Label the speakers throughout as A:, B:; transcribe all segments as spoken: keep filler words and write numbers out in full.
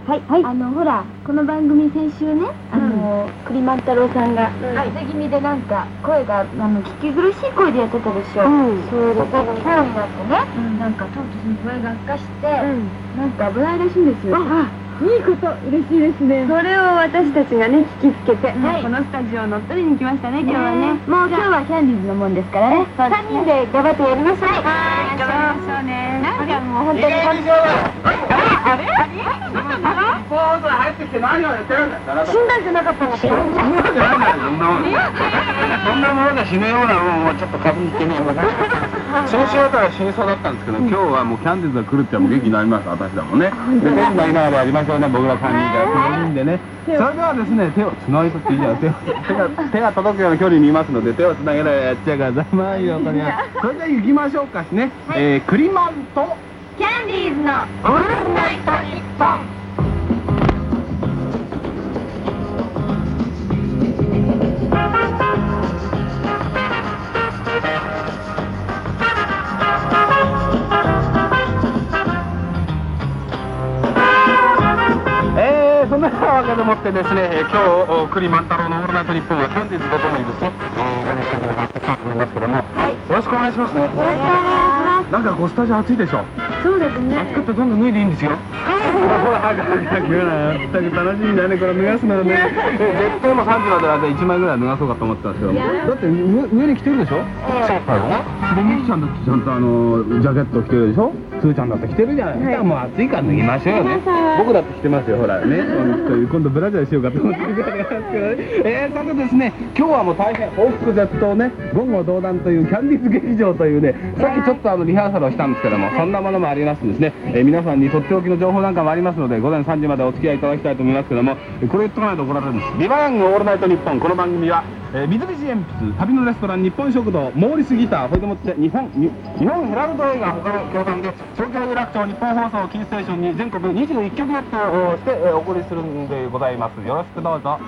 A: はい、はい、あのほらこの番組先週ね、あの栗万太郎さんが風邪気味でなんか声があの聞き苦しい声でやってたでしょ。そうで今日になってね、なんかとうとうその声が悪化して、なんか危ないらしいんですよ。いいこと、嬉しいですね。それを私たちがね聞きつけて、このスタジオ乗っ取りに来ましたね。今日はね、もう今日はキャンディーズのもんですからね。さんにんで頑張ってやりましょう。はい、頑張りましょうね。なんかもう本当にあれあれポーズ入ってきて何をやってるんだ。死んだんじゃなかったの。死んだんじゃないんだよ。そんなものそんなもので死ぬようなもんをちょっとかぶってね。先週から死にそうだったんですけど、今日はもうキャンディーズが来るってもう元気になります。私だもんね。で天気がいながらやりましょうね。僕らさんにんでよにんでね。それではですね、手をつないでっていいじゃん。手を手が手が届くような距離にいますので、手をつなげられやっちゃうからざまいよこれは。それでは行きましょうかね。えー、クリマンと
B: キャンディーズのオールナイトニッポン。
C: えー、そんなわけでもってですね、今日栗万太郎のオールナイトニッポンはキャンディーズとともにですね、えー、ごねんかんがやってきたと思いますけども、よろしくお願いしますね。よろしくお願いします。なんかこうスタジオ暑いでしょ。
A: そうですね。
C: 暑くってどんどん脱いでいいんですよ。ほら、早く早く言うなよ。全く楽しみだね、これ脱がすのはね。絶対もうさんじまでの間いちまいぐらい脱がそうかと思ってたんですけども。だって上に着てるでしょ。そうだよね。で、みきちゃんだってちゃんとあのジャケット着てるでしょ。すーちゃんだって着てるじゃないですか。もう暑いから脱ぎましょうよね。僕だって着てますよ、ほらね。今度ブラジャーしようかと思ってるからですけどね。えー、さてですね、今日はもう大変報復絶倒ね、言語道断というキャンディーズ劇場というね、さっきちょっとあのリハーサルをしたんですけども、そんなものもありますんですね。えー、皆さんにとっておきの情報なんかもありますので、午前さんじまでお付き合いいただきたいと思いますけども、これ言っとかないと怒られるんです。ビバヤングオールナイトニッポン。この番組は、えー、三菱鉛筆、旅のレストラン、日本食堂、モーリスギター、それでもって日本日本ヘラルド映画他の協賛で東京有楽町日本放送キーステーションに全国にじゅういっきょくネットをして、えー、お送りするんでございます。よろしくどうぞ。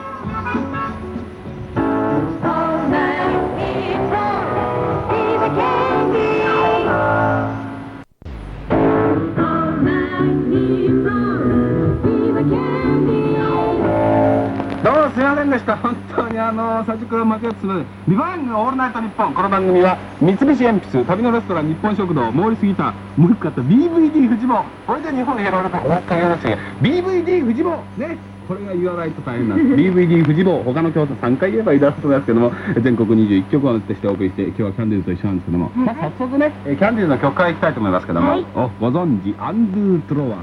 C: どうもすいませんでした。本当にあの最初から間違ってすみません。ビバヤングオールナイトニッポン。この番組は三菱鉛筆、旅のレストラン、日本食堂、モーリスギター、もう一個あった ビーブイディー フジボー。これで日本ヘラルド終わったようですが、 ビーブイディー フジボーね、これが言わないと大変なんです。ビーブイディー フジボー、他の京都さんかい言えばいいだろうと思いますけども、全国にじゅういっきょくをネットしてお送りして、今日はキャンディーズと一緒なんですけども、まあ、早速ね、キャンディーズの曲からいきたいと思いますけども、おご存知アンドゥトロワー。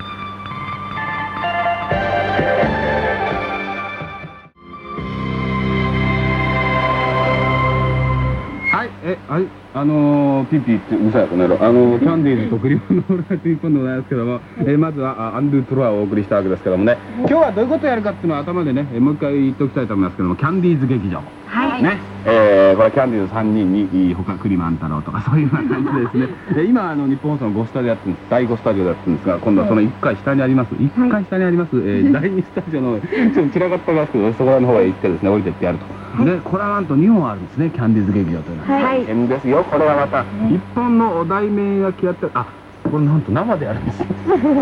C: はい、え、はい、あのー、ピーピーってうるさいこの野郎、あのー、キャンディーズとクリマンのオールナイトニッポンでございますけども、えー、まずはアンドゥトロワーをお送りしたわけですけどもね、今日はどういうことをやるかっていうのは頭でね、えー、もう一回言っておきたいと思いますけども、キャンディーズ劇場。はい。ね、えー、これキャンディーズさんにんに、他栗万太郎とかそういうような感じですね。で、今、あの、日本放送のごスタジオやってるんです。だいごスタジオでやってるんですが、今度はそのいっかい下にあります、いっかい下にあります、えー、だいにスタジオの、ちょっと散らかってますけど、そこらの方へ行ってですね、降りてってやると。で、これはなんとにほんあるんですね、キャンディーズ劇場というのは。はい。変ですよ、これはまた。いっぽんのお題名が決まってる。あ、これなんと生でやるんですよ。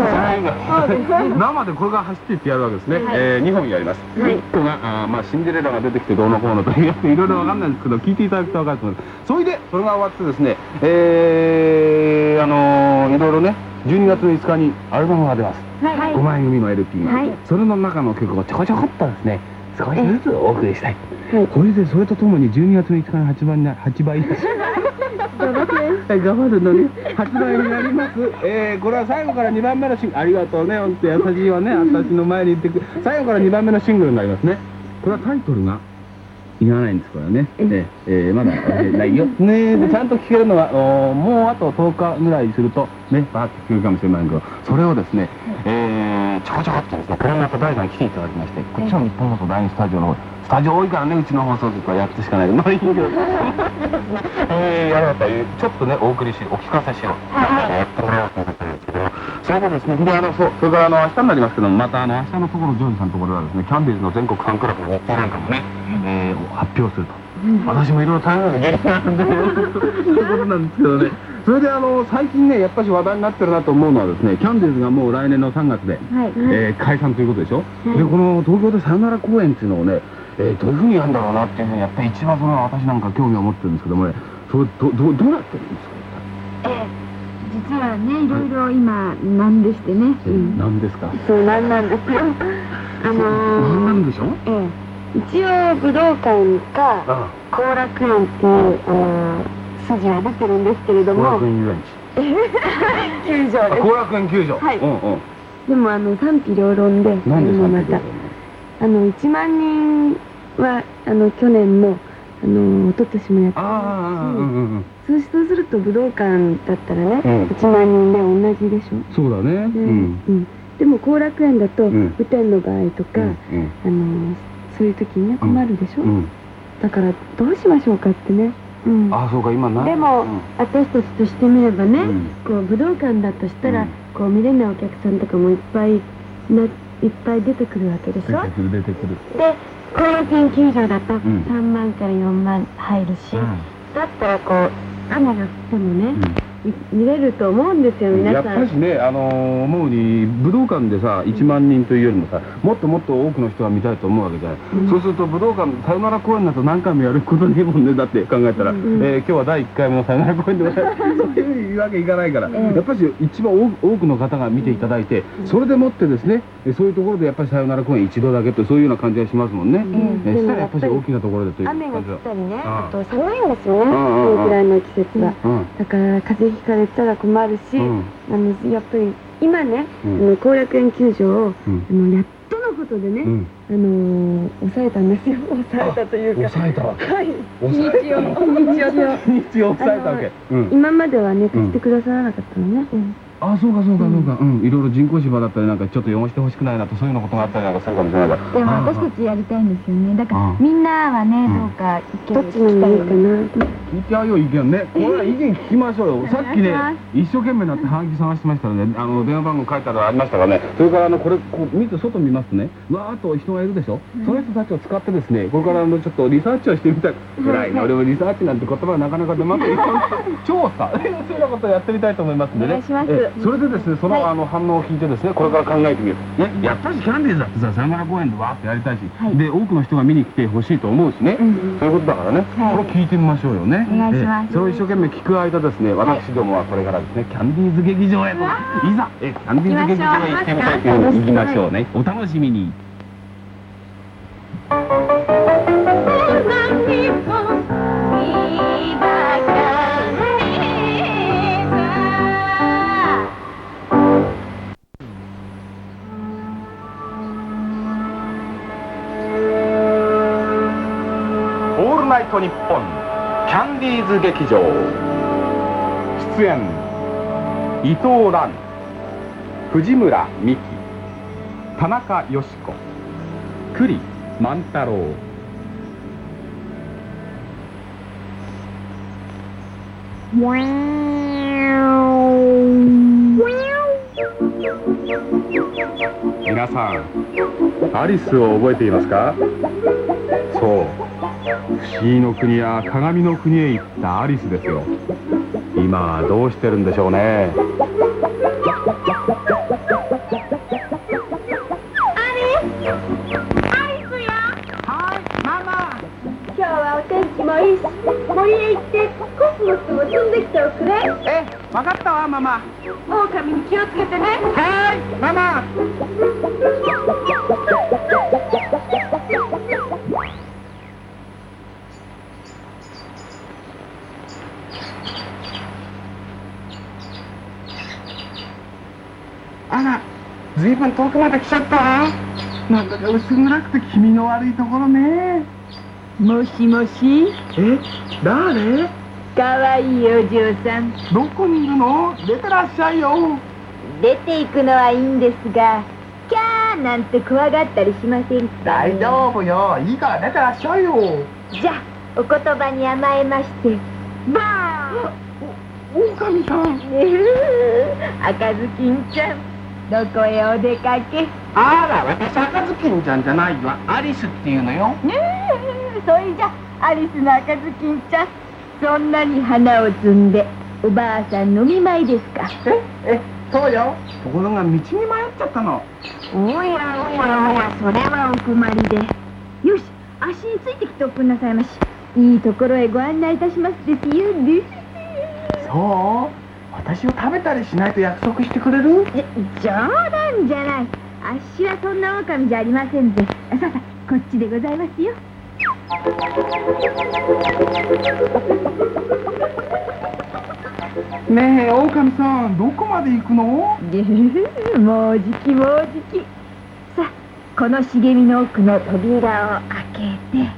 C: 生でこれが走っていってやるわけですね。はい、えー、にほんやります。いっこがあ、まあ、シンデレラが出てきてどうのこうのといういろいろわかんないんですけど、聞いていただくと分かると思います。それでそれが終わってですね、えー、あのー、いろいろね、じゅうにがつのいつかにアルバムが出ます。はい、ごまい組の エルピー が、はい、それの中の曲をちょこちょこっとですね、少しずつお送りしたい。はい、これでそれとともにじゅうにがつのいつかに発売にな発売です。頑張るのに発売になります。えー、これは最後からにばんめのシングル、ありがとうね、ほんと優しいわね、私の前に言ってくる。最後からにばんめのシングルになりますね。これはタイトルが言わないんです、これはね。えー、えー、まだないよ。ねで、ちゃんと聞けるのは、もうあととおかぐらいすると、ね、バーッと聞けるかもしれませんけど、それをですね、えー、ちょこちょこっとですね、これまた誰かに来ていただきまして、こっちの日本放送だいにスタジオの方、スタジオ多いからね、うちの放送局はやってしかないけど、まあいいけど、えー、やろうという、ちょっとね、お送りし、お聞かせしよう。やってもらおうと思ったんですけど、それでですね、で、あの、そう、それからあの、明日になりますけども、またあの、明日のところ、ジョージさんのところではですね、キャンディーズの全国ファンクラブの日程なんかもね、えー、発表すると。私もいろいろ大変なので、そういうことなんですけどね。そそれであの最近ねやっぱり話題になってるなと思うのはですね、キャンディーズがもう来年のさんがつで、
A: はい
C: えー解散ということでしょ、でこの東京でさよなら公演っていうのをね、えーどういうふうにやるんだろうなっていうふうにやっぱり一番その私なんか興味を持ってるんですけどもね、それどどどうなってるんですか？
A: ええ、実はね、いろいろ今なんでしてね。
C: えー何ですか？
B: そうなんなんですよ。あ
C: 何
B: のー、
C: なんでしょう？
B: ええ、一応武道館か
C: あ
B: 後楽園っていうあのー筋は出てるんですけれど
C: 後
B: も、
C: 楽園遊園地。
B: 球場です。
C: あ後楽園球場。
B: はい
C: うんうん。
B: でもあの賛否両論で、
C: なんで
B: あのまたあのいちまんにんはあの去年もあの一昨年もやって
C: ああああうんうんうん。
B: そうしそうすると武道館だったらね、
C: うん
B: いちまんにんで同じでしょ。
C: そうだね。う
B: で、
C: ん。
B: うんでも後楽園だと
C: うん
B: 雨天の場合とか、
C: うん
B: あのそういう時にね困るでしょ、
C: うん。
B: だからどうしましょうかってね、うん、
C: ああそうか今な。
B: でも、
C: うん
B: 私たちとしてみればね、
C: うん
B: こう武道館だとしたら、
C: うん
B: こう見れないお客さんとかもいっぱいないっぱい出てくるわけでしょ。
C: 出てくる出てくる。
B: で後楽園球場だと
C: ん
B: さんまんからよんまん入るし、だったらこう雨が降ってもね、み見れると思うんですよ皆
C: やっ
B: さん。
C: ぱりね、あのー思うに武道館でさいちまんにんというよりもさもっともっと多くの人が見たいと思うわけじゃない、
B: うん
C: そうすると武道館さよなら公演だと何回もやることねえもんねだって考えたら、
B: うん
C: えー今日はだいいっかいめのさよなら公演でございますそういうわけいかないから、
B: ええ
C: やっぱり一番多多くの方が見ていただいて、それでもってですねえそういうところでやっぱりさよなら公演一度だけとそういうような感じがしますもんね、
B: うん
C: えー
B: でも
C: したらやっぱり大きなところでという感じ
B: 雨が降
C: は
B: ったりね、
C: ああ
B: あと寒いんですよね、
C: んうんうん
B: このくらいの季節は。
C: うん
B: だから風邪ひかれたら困るし、
C: うん
B: あのやっぱり今ね、
C: うん
B: あの後楽園球場を、
C: うん
B: あのやっとのことでね、
C: うん
B: あのー抑えたんですよ。抑えたというか。
C: 抑えたわけ
B: はい。
C: 抑え
B: 日曜日曜
C: 日曜抑えたわけ、うん
B: 今まではね貸してくださらなかったのね。
C: あ、そうかそうかそうか、うん、いろいろ人工芝だったりなんかちょっと汚してほしくないなとそういうようなことがあったりなんかするかもしれないから。
A: でも私たちやりたいんですよね。だか
C: ああ
A: らみんなはね、
C: うん
A: どうか意
B: どっちのがいいかな。
C: 聞いてあよ意見ね。これは意見聞きましょうよ。さっきね
A: お願いし
C: 一生懸命になってハガキ探してましたらね、あの電話番号書いてありましたからね。それからあのこれこう見て外見ますとね、わーっと人がいるでしょ。その人たちを使ってですね、これからあのちょっとリサーチをしてみたい。ぐらいの俺もリサーチなんて言葉はなかなか出ません。調査そういうようなことをやってみたいと思いますんでね。
A: お願いします
C: えそれでですね、その、
A: はい
C: あの反応を聞いてですね、これから考えてみる。ね、やっぱりキャンディーズだってさ、さよなら公演でわーってやりたいし、
A: はい
C: で多くの人が見に来てほしいと思うしね。
A: うん
C: そういうことだからね、
A: はい
C: これを聞いてみましょうよね。
A: お願いします
C: ええそれを一生懸命聞く間ですね、私どもはこれからですね、キャンディーズ劇場へと、いざ、えキャンディーズ劇場へ行ってみたいというふうに行きましょうね。お楽しみに。オールナイトニッポンキャンディーズ劇場出演伊藤蘭、藤村美樹、田中佳子、栗万太郎。皆さんアリスを覚えていますか？そう、不思議の国や鏡の国へ行ったアリスですよ。今どうしてるんでしょうね。
B: 今日はお天気もいいし、森へ行ってコスモスを摘んできておくれ。
C: え、わかったわママ。
B: 狼に気をつけてね。
C: はいママ。あら、ずいぶん遠くまで来ちゃったわ。なんだか薄暗くて気味の悪いところね。
A: もしもし、
C: え、誰？
A: かわいいお嬢さん。
C: どこにいるの？出てらっしゃいよ。
A: 出ていくのはいいんですが、キャーなんて怖がったりしませんか？
C: 大丈夫よ。いいから出てらっしゃいよ。
A: じゃあ、お言葉に甘えまして、バーン
C: 狼さん。
A: 赤ずきんちゃん、どこへお出かけ？
C: あら、私赤ずきんちゃんじゃないわ。アリスっていうのよ。
A: ねえ、それじゃアリスの赤ずきんちゃん、そんなに花を摘んで
B: おばあさん飲み前ですか？
C: ええ、そうよ。ところが道に迷っちゃったの。
B: おやおやおや、それはお困りで。よし、足についてきておくんなさいまし。いいところへご案内いたしますですよね。
C: そう？私を食べたりしないと約束してくれる？
B: じ冗談じゃない。あっしはそんな狼じゃありませんぜ。さあさあ、こっちでございますよ。
C: ねえ、狼さん、どこまで行くの？
B: もうじきもうじき。さあ、この茂みの奥の扉を開けて。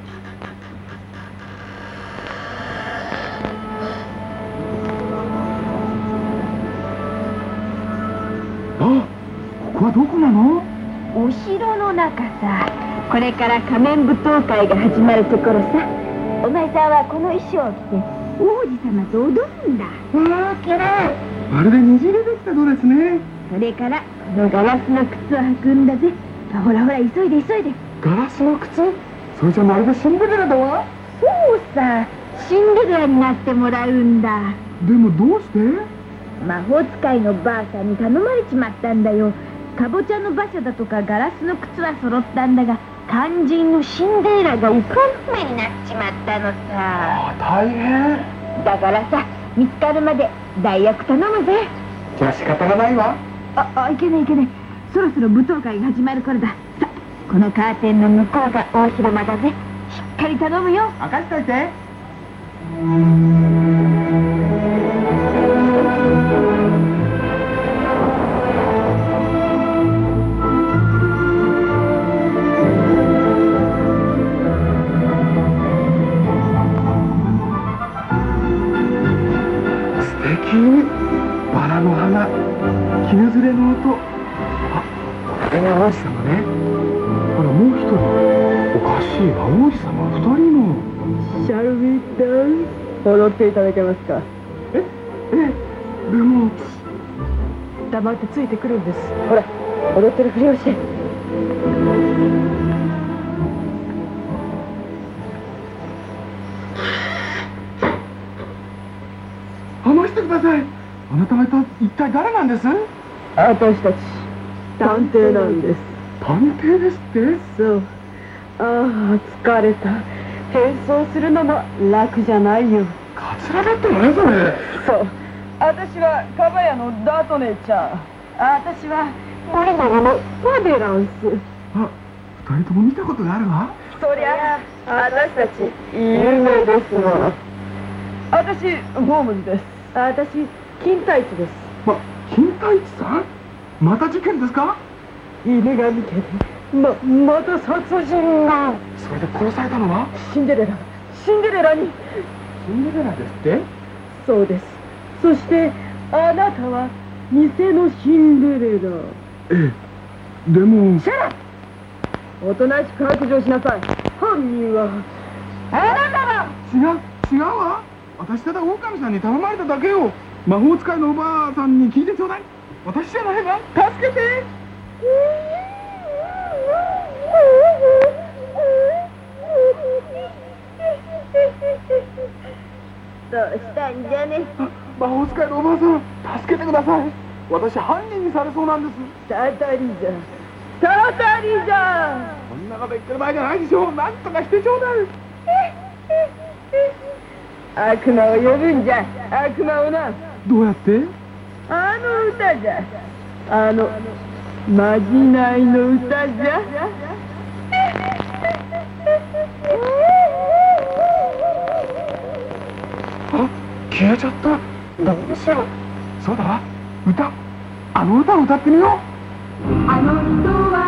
C: あ、ここはどこなの？
B: お城の中さ。これから仮面舞踏会が始まるところさ。お前さんはこの衣装を着て王子様と踊るんだ。
C: わあ、きれい。まるで虹でできたドレスね。
B: それからこのガラスの靴を履くんだぜ。ほらほら、急いで急いで。
C: ガラスの靴？それじゃまるでシンデレラだわ。
B: そうさ、シンデレラになってもらうんだ。
C: でもどうして？
B: 魔法使いのばあさんに頼まれちまったんだよ。かぼちゃの馬車だとかガラスの靴は揃ったんだが、肝心のシンデレラが行方不明になっちまったのさ。
C: ああ、大変。
B: だからさ、見つかるまで代役頼むぜ。
C: じゃあ仕方がないわ。
B: あ、あ、いけないいけない。そろそろ舞踏会が始まる頃だ。さ、このカーテンの向こうが大広間だぜ。しっかり頼むよ。
C: 任しといて。バラの花、絹ずれの音。あ、これが王子様ね。ほら、もう一人。おかしいわ、王子様二人も。
B: シャルビーダンス、踊っていただけますか？
C: え、え、でも。
B: 黙ってついてくるんです。ほら、踊ってるふりをして。
C: 話してください。あなた方一体誰なんです？
B: 私たち探偵なんです。
C: 探偵ですって？
B: そう。ああ、疲れた。変装するのも楽じゃないよ。
C: カツラだったのね、それ。
B: そう。私はカバヤのダート姉ちゃん。私はモリナラのパデランス。
C: あ、二人とも見たことがあるわ。
B: そりゃ私たち有名ですわ。私ホームズです。私金太一です。
C: ま、金太一さん？また事件ですか？
B: 犬神家でままた殺人が。
C: それで殺されたのは？
B: シンデレラシンデレラに。
C: シンデレラですって？
B: そうです。そしてあなたは偽のシンデレラ。
C: ええ、でも。
B: シャラ！おとなしく白状しなさい。犯人はあなただ。
C: 違う違うわ。私ただ狼さんに頼まれただけよ。魔法使いのおばあさんに聞いてちょうだい。私じゃないわ。助けて。
B: どうしたんじゃね。
C: 魔法使いのおばあさん、助けてください。私犯人にされそうなんです。
B: たたりじゃたたりじゃ。
C: こんなこと言ってる場合じゃないでしょう。なんとかしてちょうだい。
B: 悪魔を呼ぶんじゃ。悪魔をな。
C: どうやって？
B: あの歌じゃ。あのまじないの歌じゃ。
C: あ、消えちゃった。どうしよう。そうだわ、歌。あの歌を歌ってみよう。
A: あの人は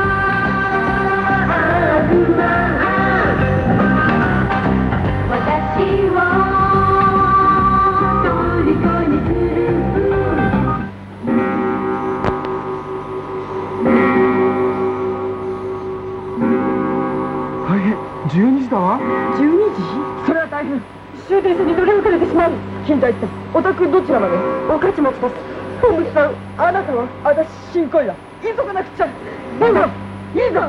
A: 悪魔、私を虜にする。
C: 大変、じゅうにじだわ。
B: じゅうにじ？それは大変。終電線に乗り遅れてしまう。金太一さん、お宅どちらまで？おかち持ちです。本部さん、あなたは？私新恋だ。急がなくちゃ。ほら、いいぞ。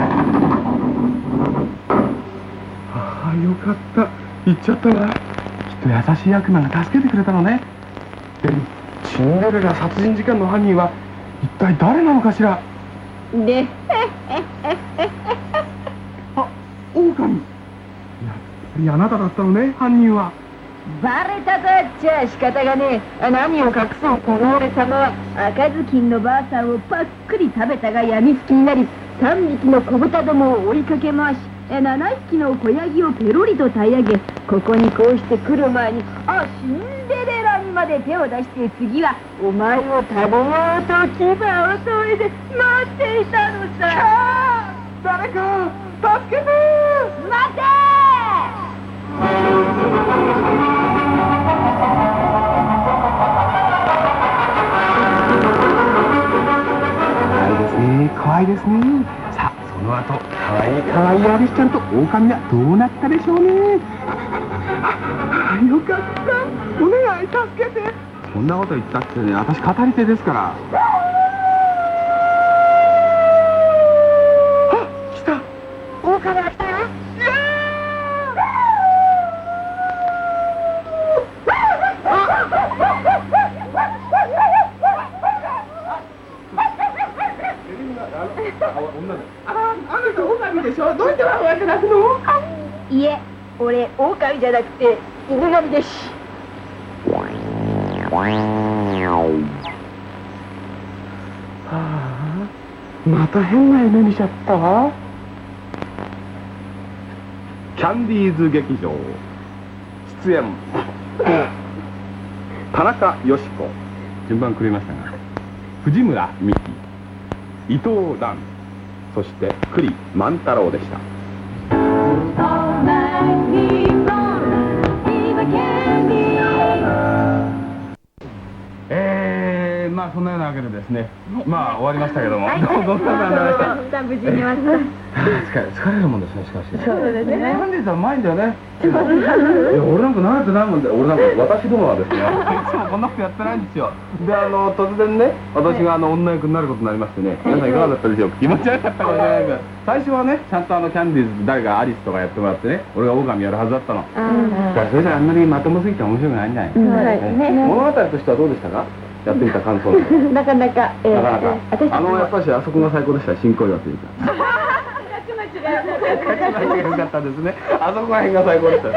C: ああ、よかった。行っちゃったわ。きっと優しい悪魔が助けてくれたのね。でもシンデレラ殺人事件の犯人は一体誰なのかしら。
B: で
C: あ、狼。やっぱりあなただったのね、犯人は。
B: バレたとやっちゃ仕方がねえ。何を隠そう、この俺様は赤ずきんのばあさんをパックリ食べたがやみつきになり、さんびきの子豚どもを追いかけ回し、ななひきの子ヤギをペロリと平らげ、ここにこうして来る前に、あ、シンデレラにまで手を出して、次はお前を食べようと牙を添えて待っていたのさ。
C: 誰か助けて。
B: 待て。
C: 怖いですね。さあ、その後、かわいいかわいいアリスちゃんと狼はどうなったでしょうね。よかった。お願い助けて。そんなこと言ったってね、私語り手ですから。あ、来た。
B: 狼が来たよ。
C: どうしてワンワンって鳴くの？
B: いえ、俺狼じゃなくて犬神です。
C: はあ、また変な夢見ちゃったわ。キャンディーズ劇場出演田中よし子、順番くれましたが、藤村美樹、伊藤蘭、そして栗万太郎でした。えー、まあそんなようなわけでですね、まあ終わりましたけども、どんな感じでした。
B: 無事に終わった。
C: 疲れるもんですね、しかし。
B: そうですね。
C: キャンディーズはうまいんだよね。いや、俺なんか慣れてないもんで、俺なんか私どもはですね、いつもこんなことやってないんですよ。で、あの突然ね、私があの女役になることになりましてね、皆さんいかがだったでしょうか。気持ち悪かったかもしれないけど、最初はね、ちゃんとあのキャンディーズ誰がアリスとかやってもらってね、俺が狼やるはずだったの。だからそれじゃあんまりまともすぎて面白くないんじゃない。物語としてはどうでしたか。やってみた感想。
B: なかなか、
C: なかなか。あのやっぱりあそこが最高でした。新小岩というか。よかったですね。あそこら辺が最高でした。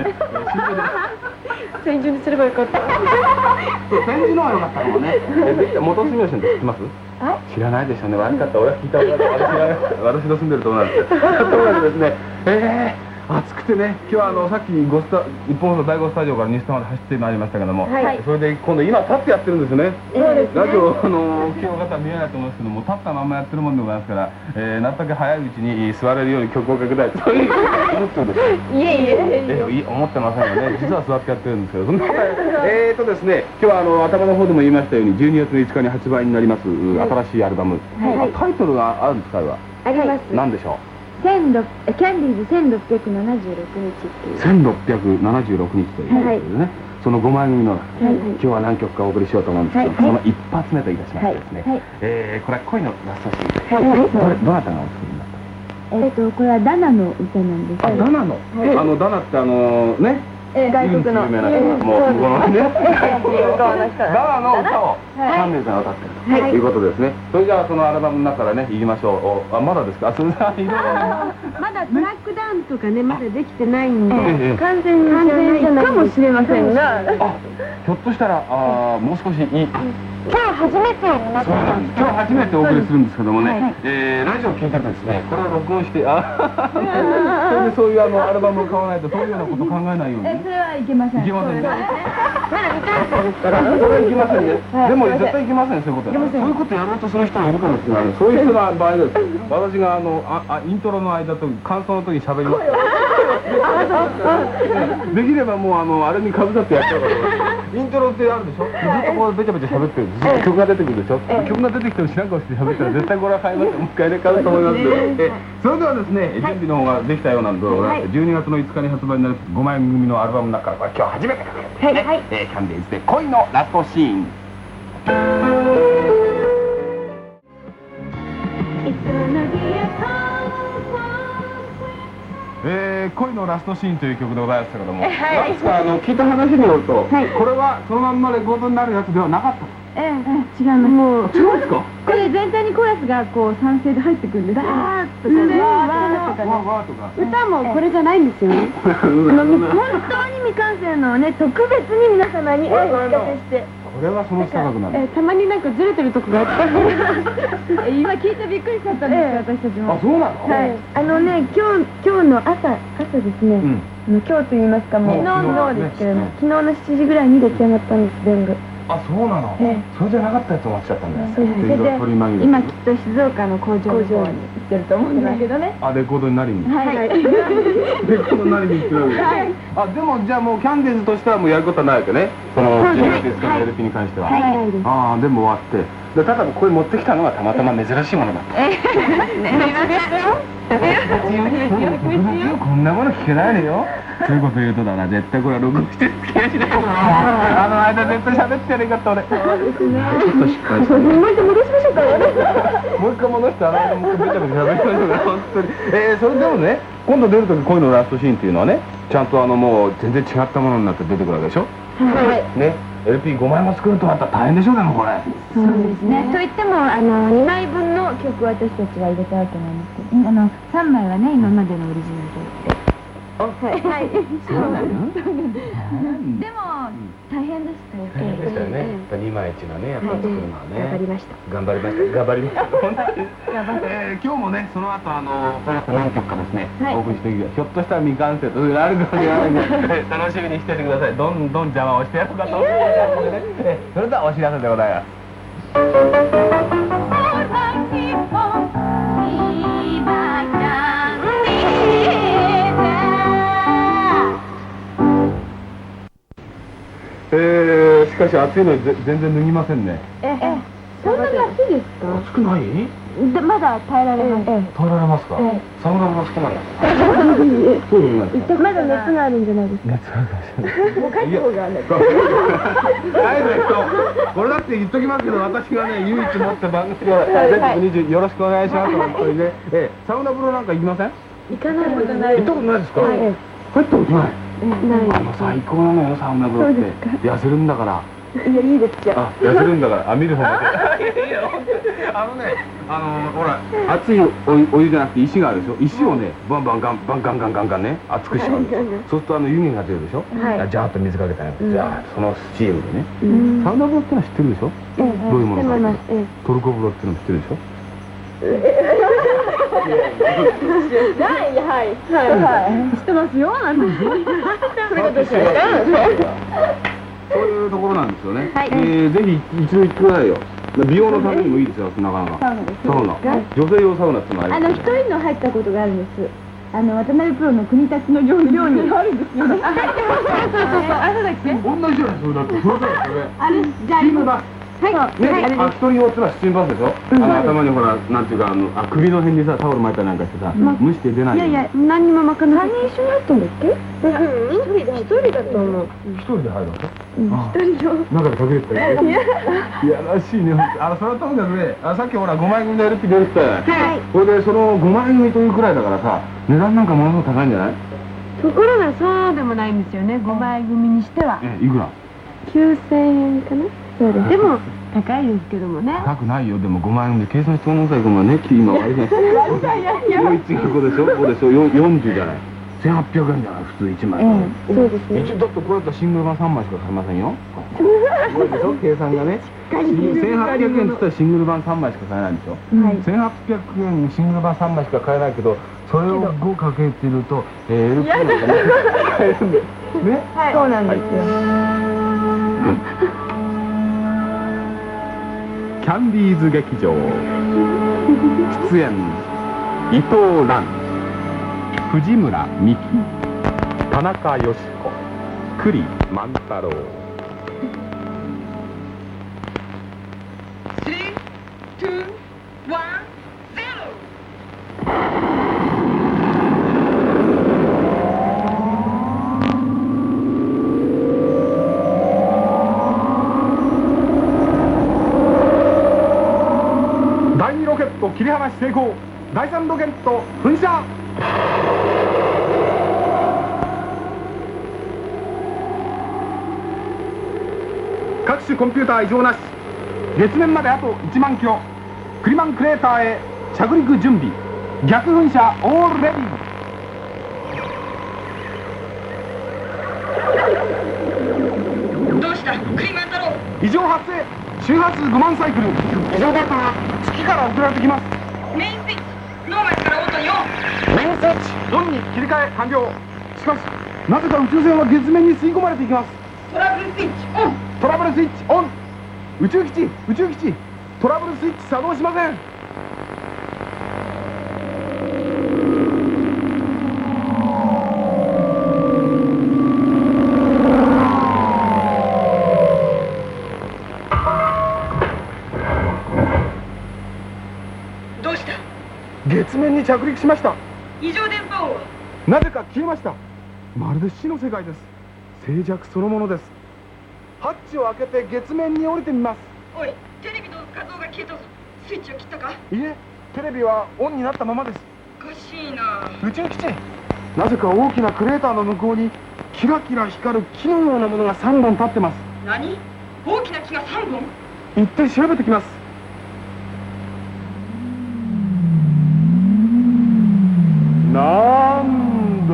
B: 千住にすればよかった。
C: そう、千住の方が良かったかもね。できた元住吉って知ってます？知らないでしょうね。悪かった。俺は聞いたことある。私知らない。私の住んでるところなんですよ。ところがですね。ええ。暑くてね、今日はあのさっきごスタ日本放送第五スタジオから西田まで走ってまいりましたけども、はい、それで今度今立ってやってるんですよね。ラジオあの今日方見えないと思うんですけども、立ったままやってるもんでございますから、えー、なったけ早いうちに座れるように曲をかけたいという思ってるんです。
B: いえいえ
C: え思ってませんよね。実は座ってやってるんですけど、そんなえーとですね、今日はあの頭の方でも言いましたようにじゅうにがつのいつかに発売になります新しいアルバム、タイトルがあるんですか？
B: あります。
C: 何でしょう？
B: キャンディーズせんろっぴゃくななじゅうろくにちっていう。
C: せんろっぴゃくななじゅうろくにちということですね。そのごまい組の今日は何曲かお送りしようと思うんですけど、その一発目といたしましてですね、えこれは恋のラストシーン。どなたがお作りになったの？
B: えっとこれはダナの歌なんです。
C: あ、ダナの。あのダナってあのね。
B: 外国の
C: 有名な人がもう向こうのねダナの歌をキャンディーズが歌ってるということですね。それじゃあそのアルバムの中からね行きましょう。あ、まだですか？それじゃあいろいろ
B: まだトラックダウンとかねまだできてないんで
A: 完全に完全じゃないかもしれませんが、
C: あ、ひょっとしたらあもう少しいい。
A: 今日初めてになってます。
C: 今日初めてお送りするんですけどもね、えラジオ聞いたらですね、これを録音して、あそれでそういうあのアルバムを買わないとそういうようなこと考えないように。
B: それはいけません。
C: いけませんね。
A: まだ未完成ですから。
C: それはいけませんね。でも絶対いけません、そういうことは。そういうことやろうとする人がいるかもしれない。そういう人の場合です。私があのあイントロの間と感想の時に喋ります。できればもうあのあれにかぶさってやっちゃうから。イントロってあるでしょ。ずっとこうべちゃべちゃ喋ってる。ずっと曲が出てくるでしょ。曲が出てきても知らん顔して喋ったら絶対これは買います。もう一回入れ替えると思いますので。それではですね、準備の方ができたようなんで、じゅうにがつのいつかに発売になるごまい組のアルバムの中から今日初めてかけて、はいえー、キャンディーズで恋のラストシーン。えー、 恋のラストシーンという曲でございますけれども、なんですか、あの聞いた話によると、これはそのまんまレコードになるやつではなかったと。
B: ええ、違います。もう
C: 違うんですか？
B: これ全体にコーラスがこう賛成で入ってくるんですよ。バーッとこうね、わーとかね。
C: わーとか。
B: 歌もこれじゃないんですよね。あの本当に未完成のをね、特別に皆様にお聞かせして。
C: これはその下高くなる。
B: え、たまになんかずれてるとこがあって今聞いてびっくりしちゃったんですよ、私たちも。
C: あ、そうなの？
B: はい。あのね、今日今日の朝朝ですね。あの今日と言いますか、もう昨日ですけれども、昨日のしちじぐらいに出来上がったんです、全部。
C: あ、そうなの。それじゃなかったやつを持っちゃったんだよ。
B: それで今きっと静岡の工場の方に行ってると思うんですけどね。
C: あ、レコードになりに。
B: はい。
C: レコードになりに行ってるわけです。あ、でもじゃあもうキャンディーズとしてはもうやることはないわけね。そのジェネティスかエルピに関しては。ああ、でも終わって。でただこれ持ってきたのはたまたま珍しいものだった。ええ。こんなもの聞けないのよ。そういうこと言うとだな、絶対これは録音してる気がしない。あの間絶対喋ってやれんかった俺。そうですね。ちょっと失敗した。もう一回戻しましょうか。もう一回戻してあの間もう一回べちゃべちゃ喋りましょうか。本当に。えー、それでもね、今度出る時恋のラストシーンっていうのはね、ちゃんとあのもう全然違ったものになって出てくるわけでしょ。はい。ね。エルピーご 枚も作るとなったら大変でしょうね、もうこれ。
B: そうですね。といってもあのにまいぶんの曲を私たちは入れたわけなんですけど、あのさんまいはね今までのオリジナルで。はい。そうなんです。でも大変でしたよ。
C: 大変でしたよね。にまいっていうのはね、やっぱ作るのはね。
B: 頑張りました。
C: 頑張りました。頑張りました。本当に。え今日もね、その後あの何曲かですね、お送りしていく。ひょっとしたら未完成というのがあるかもしれないので、楽しみにしててください。どんどん邪魔をしてやるかと思いますのでね。それではお知らせでございます。えー、しかし暑いのに全然脱ぎませんね。
B: ええ、そんなに暑いですか？
C: 暑くない？
B: でまだ耐えられます。
C: 耐えられますか？サウナが少ない。そうでもないですか？
B: まだ熱があるんじゃないですか？
C: 熱あるかもしれない。
B: もう帰った方がね。
C: あえてこれだって言っときますけど、私がね唯一持った番組は全国にじゅうよろしくお願いします。本当にね。えサウナ風呂なんか行きません？
B: 行かないことない。
C: 行ったことないですか？入ったことない。あの最高なのよ、サウナ風呂って。痩せるんだから。
B: いや、いいですじゃ
C: あ、痩せるんだから。あ、見る方が。あのね、あのほら熱いお湯じゃなくて石があるでしょ。石をねバンバンガンバンガンガンガンガンね熱くしちゃうんですよ。そうするとあの湯気が出るでしょ。ジャーッと水かけたらじゃあそのスチームでね。サウナ風呂ってのは知ってるでしょ。どういうものか。トルコ風呂ってのも知ってるでしょ。
B: はいはいはい知ってますよ。あの
C: そういうところなんですよね。えぜひ一度行ってくださいよ。美容のためにもいいですよ、なかなか。サウナ。女性用サウナってのは
B: あの一人の入ったことがあるんです。あの渡辺プロの国立の寮に寮にあるんですよね。あ、そうだっけ？
C: 同じじゃないそれだって。それだってそれ。
B: あれじゃあ。はい。
C: ね、あ、一人用ってのはスチームバスでしょ。あの頭にほら、なんていうか、あの、あ、首の辺にさ、タオル巻いたりなんかしてさ、蒸して出ない。いやいや、何にも巻かない。三人一緒に入ったんだっけ？うん、一人だ。一人だと思う。一人で入るわけ？一人用。中で隠れてたよ。いやらしいね。あの、それはともかくね、あ、さっきほら、ごまい組のエルピ出るって。はい。これで、そのごまい組というくらいだからさ、値段なんかものすごく高いんじゃない？
B: ところが、そうでもないんですよね。ごまい組にしては。
C: え、いくら？
B: きゅうせんえんかな。そうです。でも高いですけどもね。
C: 高くないよ。でもごまん円で計算してもらいごまんね。今割りね。ごいちがごでしょ。ごでしょ。よんじゅうじゃない。せんはっぴゃくえんじゃない。普通いちまい。
B: そうですね。
C: 一応だってこれだったらシングル版さんまいしか買えませんよ。すごいでしょ。計算がね。せんはっぴゃくえんって言ったらシングル版さんまいしか買えないでしょ。せんはっぴゃくえんシングル版さんまいしか買えないけど、それをごかけてるとえーエルピーなんかね買えるんで。ね。
B: そうなんですよ。
C: キャンディーズ劇場出演伊藤蘭、藤村美樹、田中佳子、栗万太郎。スリー、ツー、ワン、ゼロ。だいにロケット切り離し成功。だいさんロケット噴射。 各種コンピューター異常なし。月面まであといちまんキロ。クリマンクレーターへ着陸準備。逆噴射オールレディ
B: ー。どうしたクリマン太郎。
C: 異常発生。周波数ごまんサイクル。異常データが月から送られてきます。
B: メインスイッチノーマルからオートにオン。
C: メインスイッチオンに切り替え完了。しかしなぜか宇宙船は月面に吸い込まれていきます。
B: トラブルスイッチオン。
C: トラブルスイッチオン。宇宙基地宇宙基地トラブルスイッチ作動しません。
B: どうした。
C: 月面に着陸しました。
B: 異常電波音は。
C: なぜか消えました。まるで死の世界です。静寂そのものです。ハッチを開けて月面に降りてみます。
B: おい、テレビの画像が消えたぞ。スイッチを切ったか。
C: いえ、テレビはオンになったままです。
B: おかしいな。
C: 宇宙基地、なぜか大きなクレーターの向こうにキラキラ光る木のようなものがさんぼん立ってます。
B: 何？大きな木がさんぼん？
C: 行って調べてきます。なんだ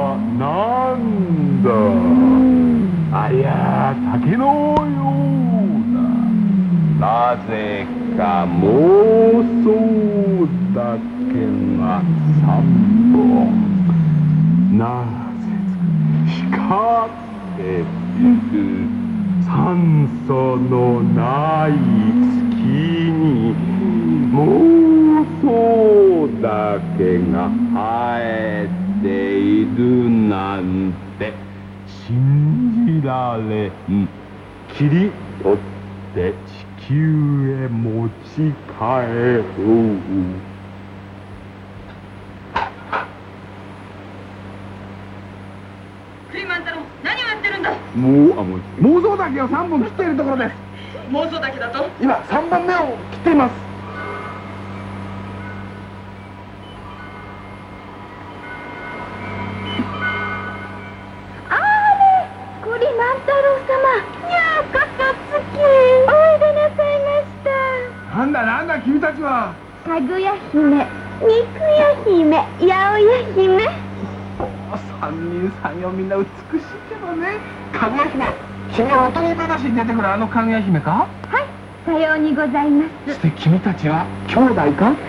C: なんだ、ありゃ竹のようだ。なぜか妄想だけがさんぼん。なぜ光っている酸素のない月に妄想だけが生えているなんて信じられん。切り取って地球へ持ち帰ろう。
B: クリマン太郎、何をやってるんだ。
C: もう、あ、もう妄想だけをさんぼん切っているところです。
B: 妄想だけだと。
C: 今さんばんめを切っています。
A: クリマン太郎様、ようこそ月へおいでなさいました。
C: なんだなんだ君たちは。
A: かぐや姫、肉や姫、八百屋姫。
C: 三人三様みんな美しいけどね。かぐや姫、君はおとぎ話に出てくるあのかぐや姫か。
A: はい、さようにございます。
C: そして君たちは兄弟か。
A: はい、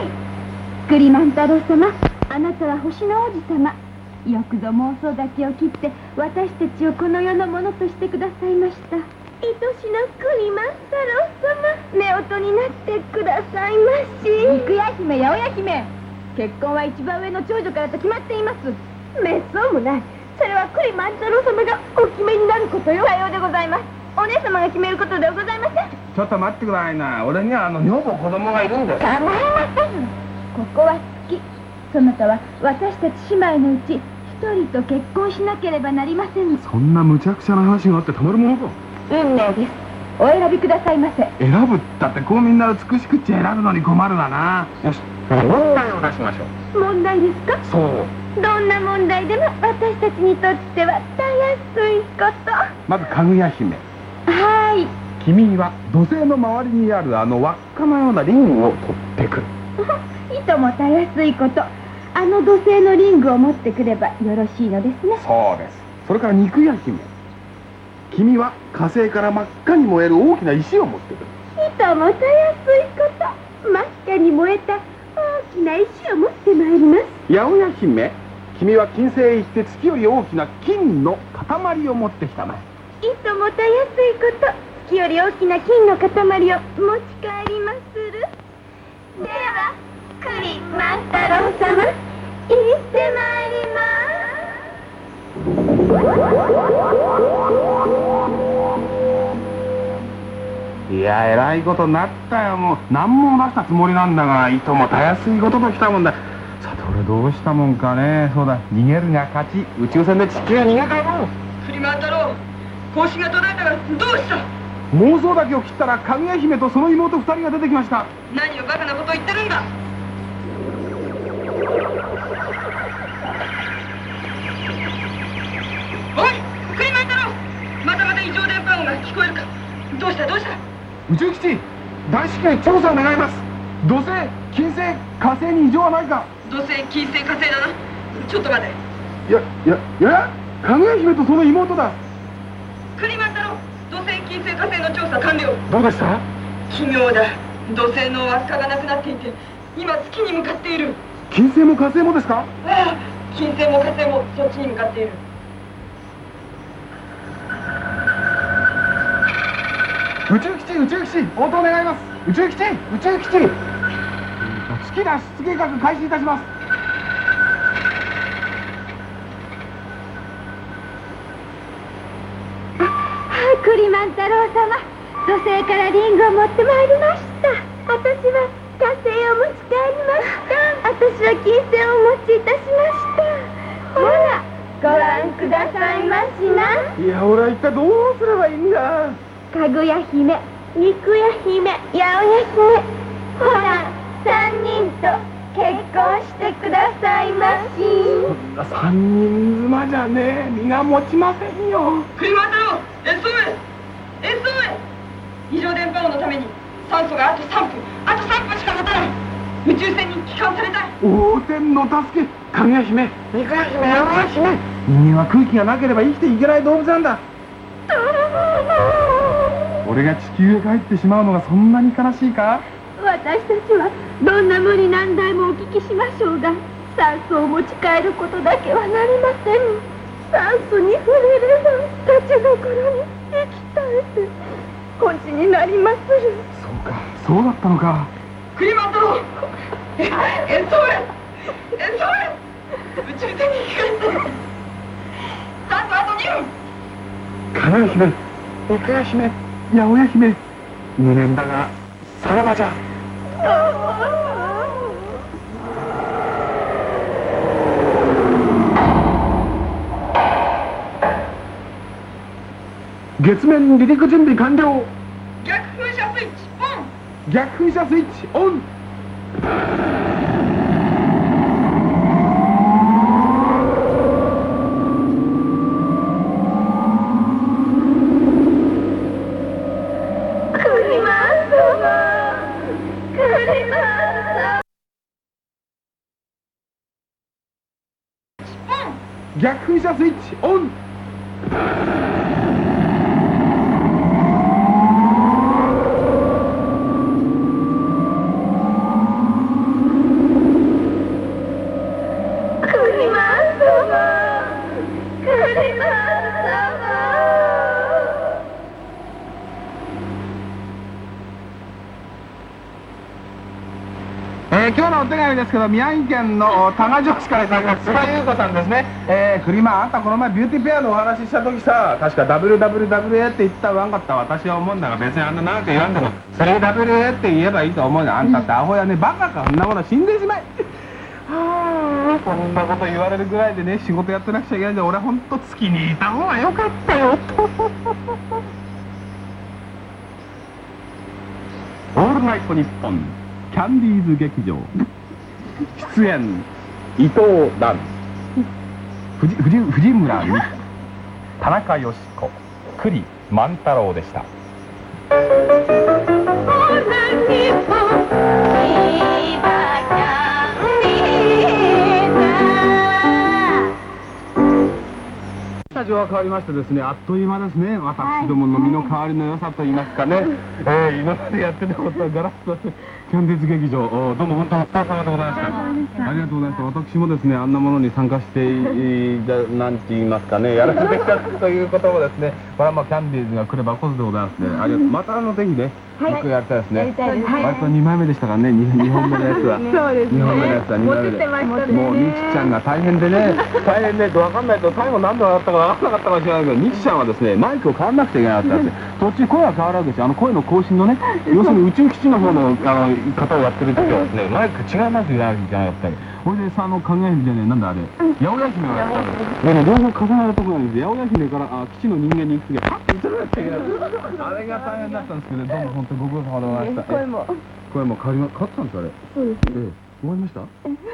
A: クリマン太郎様、あなたは星の王子様。よくぞ妄想だけを切って私たちをこの世のものとしてくださいました。愛しのクリマン太郎様、夫婦になってくださいまし。肉屋姫、八百屋姫、結婚は一番上の長女からと決まっています。めっそうもない。それはクリマン太郎様がお決めになることよ。さようでございます。お姉様が決めることではございません。
C: ちょっと待ってくださいな。俺にはあの女房子供がいるんです。
A: 構いません。ここは月。そなたは私たち姉妹のうち一人と結婚しなければなりません。
C: そんな無茶苦茶な話があってたまるものか。
A: 運命です。お選びくださいませ。
C: 選ぶったってこうみんな美しくっちゃ選ぶのに困るわな。よし、問題を出しましょう。
A: 問題ですか。
C: そう。
A: どんな問題でも私たちにとってはたやすいこと。
C: まずかぐや姫、
A: はい。
C: 君は土星の周りにあるあの輪っかのようなリングを取ってくる。
A: いともたやすいこと。あの土星のリングを持ってくればよろしいのですね。
C: そうです。それから肉屋姫、君は火星から真っ赤に燃える大きな石を持ってくる。
A: いともたやすいこと。真っ赤に燃えた大きな石を持ってまいります。
C: 八百屋姫、君は金星へ行って月より大きな金の塊を持ってきたまえ。
A: いともたやすいこと。月より大きな金の塊を持ち帰りまする。ではクリマン太郎様、行ってまいります。い
C: や、えらいことになったよ。もう何も出したつもりなんだが、いともたやすいことときたもんだ。さて俺どうしたもんかね。そうだ、逃げるが勝ち。宇宙船で地球へ逃げ帰ろう。
B: クリマン太郎、方針が途絶えたがどうした。
C: 妄想だけを切ったらかぐや姫とその妹二人が出てきました。
B: 何をバカなことを言ってるんだ。おい、クリマン太郎、またまた異常電波音が聞こえるか。 どうしたどうした？
C: 宇宙基地大至急調査を願います。土星、金星、火星に異常はないか？
B: 土星、金星、火星だな。ちょっと待て。
C: いやいやいや、かぐや姫とその妹だ。
B: 栗万太郎、土星、金星、火星の調査完了。
C: どうでした？
B: 奇妙だ。土星の輪っかがなくなっていて、今月に向かっている。
C: 金星も火星もですか？
B: ああ、金星も火星もそっちに向かっている。
C: 宇宙基地、宇宙基地、応答願います。宇宙基地、宇宙基地。月脱出計画開始いたします。
A: 栗万太郎様、土星からリンゴを持ってまいりました。私は火星を持ち帰りました。私は金星をお持ちいたしました。ほら、ご覧くださいましな。
C: いや、俺は一体どうすればいいんだ。
A: かぐや姫、肉や姫、八百屋姫、ほら、三人と結婚してくださいまし。
C: そんな三人妻じゃねえ、身が持ちませんよ。
B: 栗万太郎、エスオーエス エスオーエス 非常電波音のために酸素があとさんぷん、あとさんぷんしか持たない。宇宙船に帰還されたい。
C: 王天の助け、かぐや姫、肉や姫、八百屋姫。人間は空気がなければ生きていけない動物なんだ。俺が地球へ帰ってしまうのがそんなに悲しいか？
A: 私たちはどんな無理難題もお聞きしましょうが、酸素を持ち帰ることだけはなりません。酸素に触れれば立ちどころに生き絶えて孤児になりまする。
C: そうか、そうだったのか。
B: 栗万太郎、エスオーエス エスオーエス 宇宙船に帰って酸素あとにふん。
C: かぐや姫、肉や姫、八百屋姫、無念だがさらばじゃ。月面離陸準備完了。
B: 逆噴射スイッチオン。
C: 逆噴射スイッチオン。逆噴射スイッチオン。えー、今日のお手紙ですけど、宮城県の多賀城市からいただきます菅優子さんですね。えー、クリマあんたこの前ビューティーペアのお話しした時さ、確か ダブリューダブリューダブリューエー って言ったらわんかった私は思うんだが、別にあんな長く言わんでもそれ ダブリューエー って言えばいいと思うよ。あんたってアホやね、バカか、そんなもの死んでしまい。はあ、こんなこと言われるぐらいでね、仕事やってなくちゃいけないんで、俺はほんと月にいた方がよかったよ。オールナイトニッポンキャンディーズ劇場出演伊藤蘭、藤藤藤村美樹、田中佳子、栗万太郎でした。スタジオは変わりましてですね、あっという間ですね。私どもの身の代わりの良さといいますかね、えー、今までやってたことはガラッとキャンディーズ劇場、どうも本当にお疲れ様でございました。ありがとうございました。私もですね、あんなものに参加していた、なんて言いますかね、やらせていただくということもですね、これはまあキャンディーズが来ればこそでございますね。ありがとう。またあのぜひね、僕やりたいですね。割とにまいめでしたからね、にほんめのやつは。
A: そうですね。
C: にほんめのやつはにまいめで。もうみきちゃんが大変でね、大変で分かんないと最後何度笑ったか分からなかったかもしれないけど、みきちゃんはですね、マイクを変わらなくちゃいけなかったんですよ。途中声は変わるわけですよ。あの声の更新のね、要するに宇宙基地の方のあの方をやってる時はですね、マイク違うマイクじゃなきゃいけなかったり。ほいでさ、あのかぐや姫じゃねえ、なんだあれ、八百屋姫をやったんです。でね、両方重なるところなんです。八百屋姫からあ基地の人間に行く時はパッと映らなきゃいけない。あれが大変だったんですけど、どうも本当にご苦労様でございました。
A: 声も
C: 声も変わりま変わったんですかあれ。
A: そうです。
C: ええ、終わりました。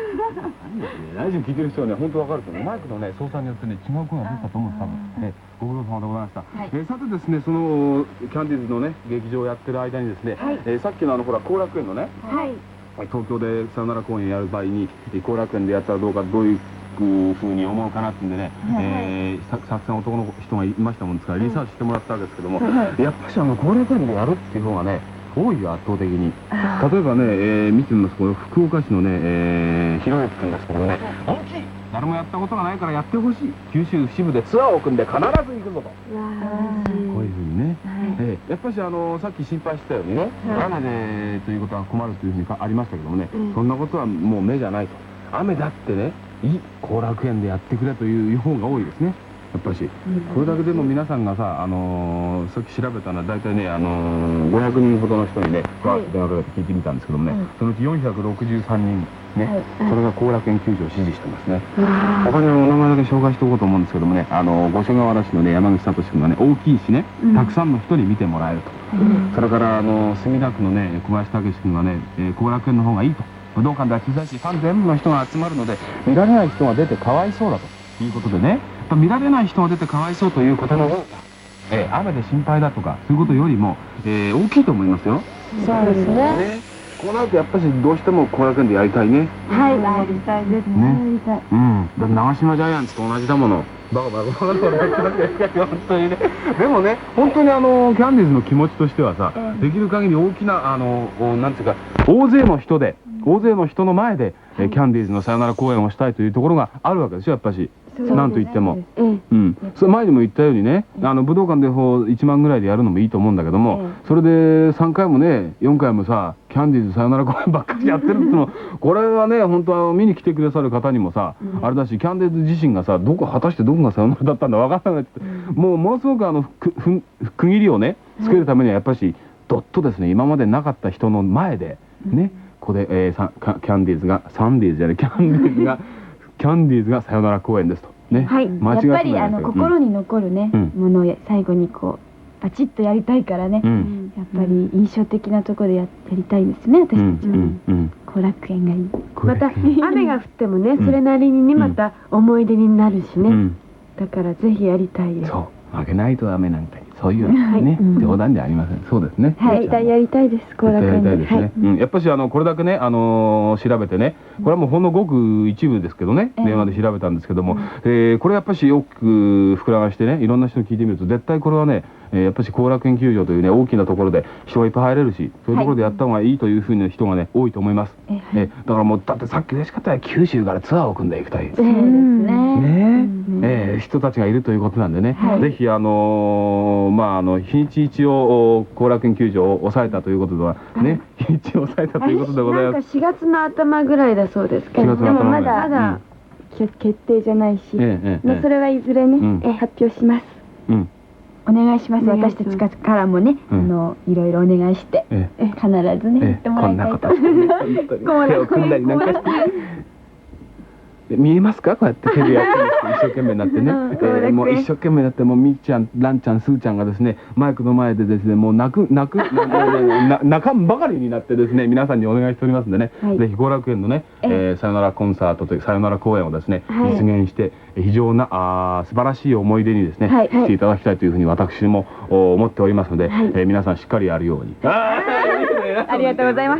C: ラジオ聞いてる人はね、本当わかると思う。マイクのね、操作によってね、違う声が出てたと思うんです、多分。え、ご苦労様でございました。え、さてですね、そのキャンディーズのね、劇場をやってる間にですね、え、さっきのあのほら後楽園のね、東京でさよなら公演やる場合に、後楽園でやったらどうか、どういうふうに思うかなってんでね、えー、たくさん男の人がいましたもんですからリサーチしてもらったんですけども、やっぱしあの後楽園でやるっていう方がね多いよ、圧倒的に。例えばね、えー、見てみますと福岡市のね、えー、ひろゆき君ですけどね、大きい誰もやったことがないからやってほしい、九州支部でツアーを組んで必ず行くぞと、こういうふうにね、えー、やっぱしあのさっき心配してたようにね、雨でということは困るというふうにありましたけどもね、そんなことはもう目じゃないと。雨だってね、いい後楽園でやってくれという方が多いですね、やっぱし。これだけでも皆さんがさ、あのー、さっき調べたのは大体ね、あのー、ごひゃくにんほどの人にね、わーって電話かけて聞いてみたんですけどもね、そのうちよんひゃくろくじゅうさんにんね、それが後楽園球場を支持してますね。他にお名前だけ紹介しておこうと思うんですけどもね、あのー、五所川原市のね、山口聡君がね、大きいしね、たくさんの人に見てもらえると。それから、あのー、墨田区のね、小林武史君がね、えー、後楽園の方がいいと。武道館では小さいし、ファン全部の人が集まるので、見られない人が出てかわいそうだということでね、やっぱ見られない人が出てかわいそうということの方が、えー、雨で心配だとか、そういうことよりも、えー、大きいと思いますよ。
A: そうですね。
C: ね、こうなるとやっぱしどうしても後楽園でやりたいね。
A: はい、やりたいですね。やりたい。
C: うん。だって長島ジャイアンツと同じだもの。バカバカバカバカバカ本当にね。でもね、本当にあのキャンディーズの気持ちとしてはさ、できる限り大きなあのなんていうか大勢の人で。大勢の人の前で、えー、キャンディーズのさよなら公演をしたいというところがあるわけですよ、やっぱし。なんと言っても。うん。それ前にも言ったようにね、あの武道館でいちまんぐらいでやるのもいいと思うんだけども、それでさんかいもね、よんかいもさ、キャンディーズさよなら公演ばっかりやってるっていうの、これはね、本当は見に来てくださる方にもさ、あれだし、キャンディーズ自身がさ、どこ、果たしてどこがさよならだったんだわからないって、もうものすごくあの、く、ふ、区切りをね、つけるためにはやっぱし、どっとですね、今までなかった人の前で、ね、ここで、えー、さキャンディーズがサンディーズじゃないキャンディーズがキャンディーズがさよなら公演ですとね。
A: はい。やっぱりあの心に残るねものを最後にこうバチッとやりたいからね。やっぱり印象的なところでやりたいですね、私たちは。後楽園がいい。
B: また雨が降ってもね、それなりにねまた思い出になるしね。だからぜひやりたいです。
C: そう、負けないと雨なんかに。そういうね、冗談じゃありません。そうですね。
B: はい、絶対やりたいです。後楽園で。
C: やっぱしあのこれだけね、あの調べてね、これはもうほんのごく一部ですけどね、電話で調べたんですけども、えこれやっぱしよく膨らましてね、いろんな人に聞いてみると絶対これはね、やっぱし後楽園球場というね大きなところで人がいっぱい入れるし、そういうところでやった方がいいというふうな人がね多いと思います。だからもうだってさっき嬉しかったら九州からツアーを組んでいくという。
A: そうですね。
C: ね、人たちがいるということなんでね、ぜひあのまああの日にち一応後楽園球場を抑えたということではね、日にちを抑えたということでございます。
B: なんかしがつの頭ぐらいだそうですけど、でもまだまだ決定じゃないし、それはいずれね発表します。お願いします。私たちからもね、あのいろいろお願いして必ずね言ってもらいたいと。
C: 手を組んだりなんかして。見えますか、こうやって手でやってるんです一生懸命になってね、えもう一生懸命になって、もうみっちゃん、ランちゃん、スーちゃんがですねマイクの前でですねもう泣く泣く泣かんばかりになってですね皆さんにお願いしておりますんでね、ぜひ後楽園のねさよならコンサートというさよなら公演をですね実現して非常なあ素晴らしい思い出にですねしていただきたいというふうに私も思っておりますので、皆さんしっかりやるように。
B: ありがとうございます。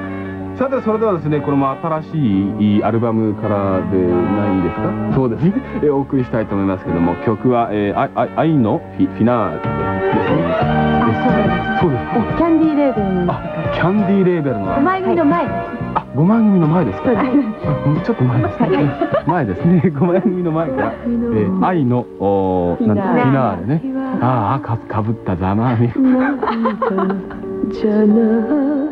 C: さてそれではですね、これも新しいアルバムからでないんですか。そうですね、えお送りしたいと思いますけども、曲は「えー、愛のフィフィナーレ」ですね。あ、そうです。そうです。
B: キャンディーレーベルの。
C: あ、キャンディーレーベルの。
A: ごまい組の前。
C: あ、ごまい組の前ですか。ちょっと前ですね。前ですね。ごまい組の前から、えー、愛のおなんフィナーレね。ああ、かかぶったざまみ。じゃない。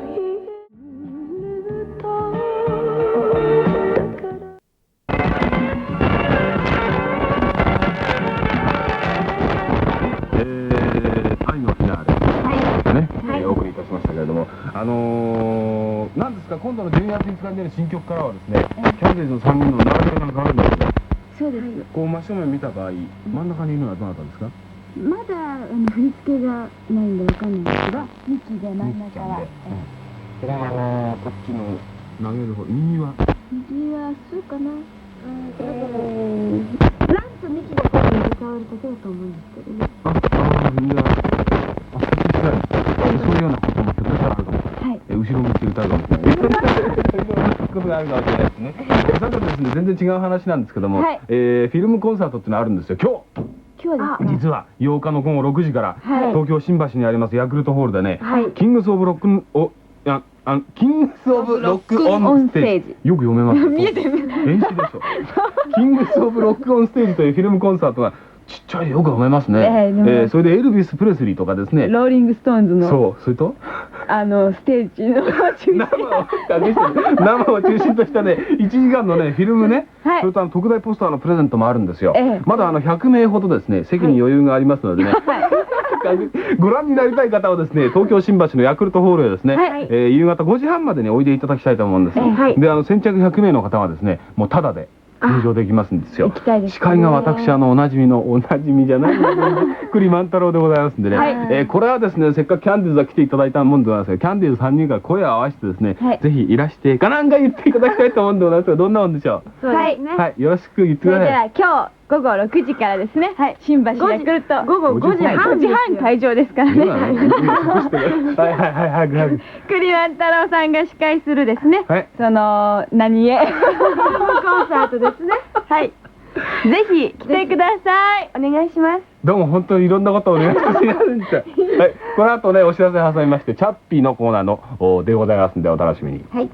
C: あのー、なんですか、今度のじゅうにがついつかに出る新曲からはですね、キャンディーズのさんにんの並び方が変わるんですけど、
A: そうです。こ
C: う真正面見た場合、真ん中にいるのはどなたですか？
A: まだあの振り付けがないんでわかんないんですけど、ミキで真ん中は。
C: これはあのこっちの投げる方、右は。
A: 右はそうかな。うん、ランとミキの声に歌われるだけだと思うんですけどね。
C: あ、ああ、右は、あ、そういうようなこともひょっとしたらあるかもしれない。はい。え、後ろ向いて歌うかもしれない。そういうことがあるかもしれないですね。さてですね、全然違う話なんですけども、えー、フィルムコンサートっていうのがあるんですよ、今日。
A: 今日ですか。
C: 実はようかの午後ろくじから、東京新橋にありますヤクルトホールでね、キングスオブロックおああキングスオブロックオンステージ、よく読めます。見えてる。演詞でしょ。キングスオブロックオンステージというフィルムコンサートがちっちゃいよく読めますね。えー、それでエルビス・プレスリーとかですね、
B: ローリング・ストーンズの、
C: そう、それと
B: あのステージの
C: 生を中心としたねいちじかんのねフィルムね、それとあの特大ポスターのプレゼントもあるんですよ。まだあのひゃくめいほどですね、席に余裕がありますのでね、ご覧になりたい方はですね、東京新橋のヤクルトホールへですね、えー、夕方ごじはんまでにおいでいただきたいと思うんです。で、あの先着ひゃくめいの方はですね、もうタダで入場できますんですよ。司会が私、あのおなじみのおなじみじゃない栗万太郎でございますんでね、えー、これはですね、せっかくキャンディーズが来ていただいたもんでございますが、キャンディーズさんにんが声を合わせてですね、ぜひいらしてかなんか言っていただきたいと思うんでございますが、どんなもんでしょう。
B: はい、
C: はい、よろしく言ってください。
B: それでは今日午後ろくじからですね、新橋ヤクルト
A: 午後ごじはん
B: 会場ですからね。はい
C: はいはいはいはい。
B: 栗万太郎さんが司会するですね、その何へコンサートですね。はい。ぜひ来てください。お願いします。
C: どうも本当にいろんなことをお願いします。はい。この後ね、お知らせ挟みまして、チャッピーのコーナーのでございますんで、お楽しみに。はい。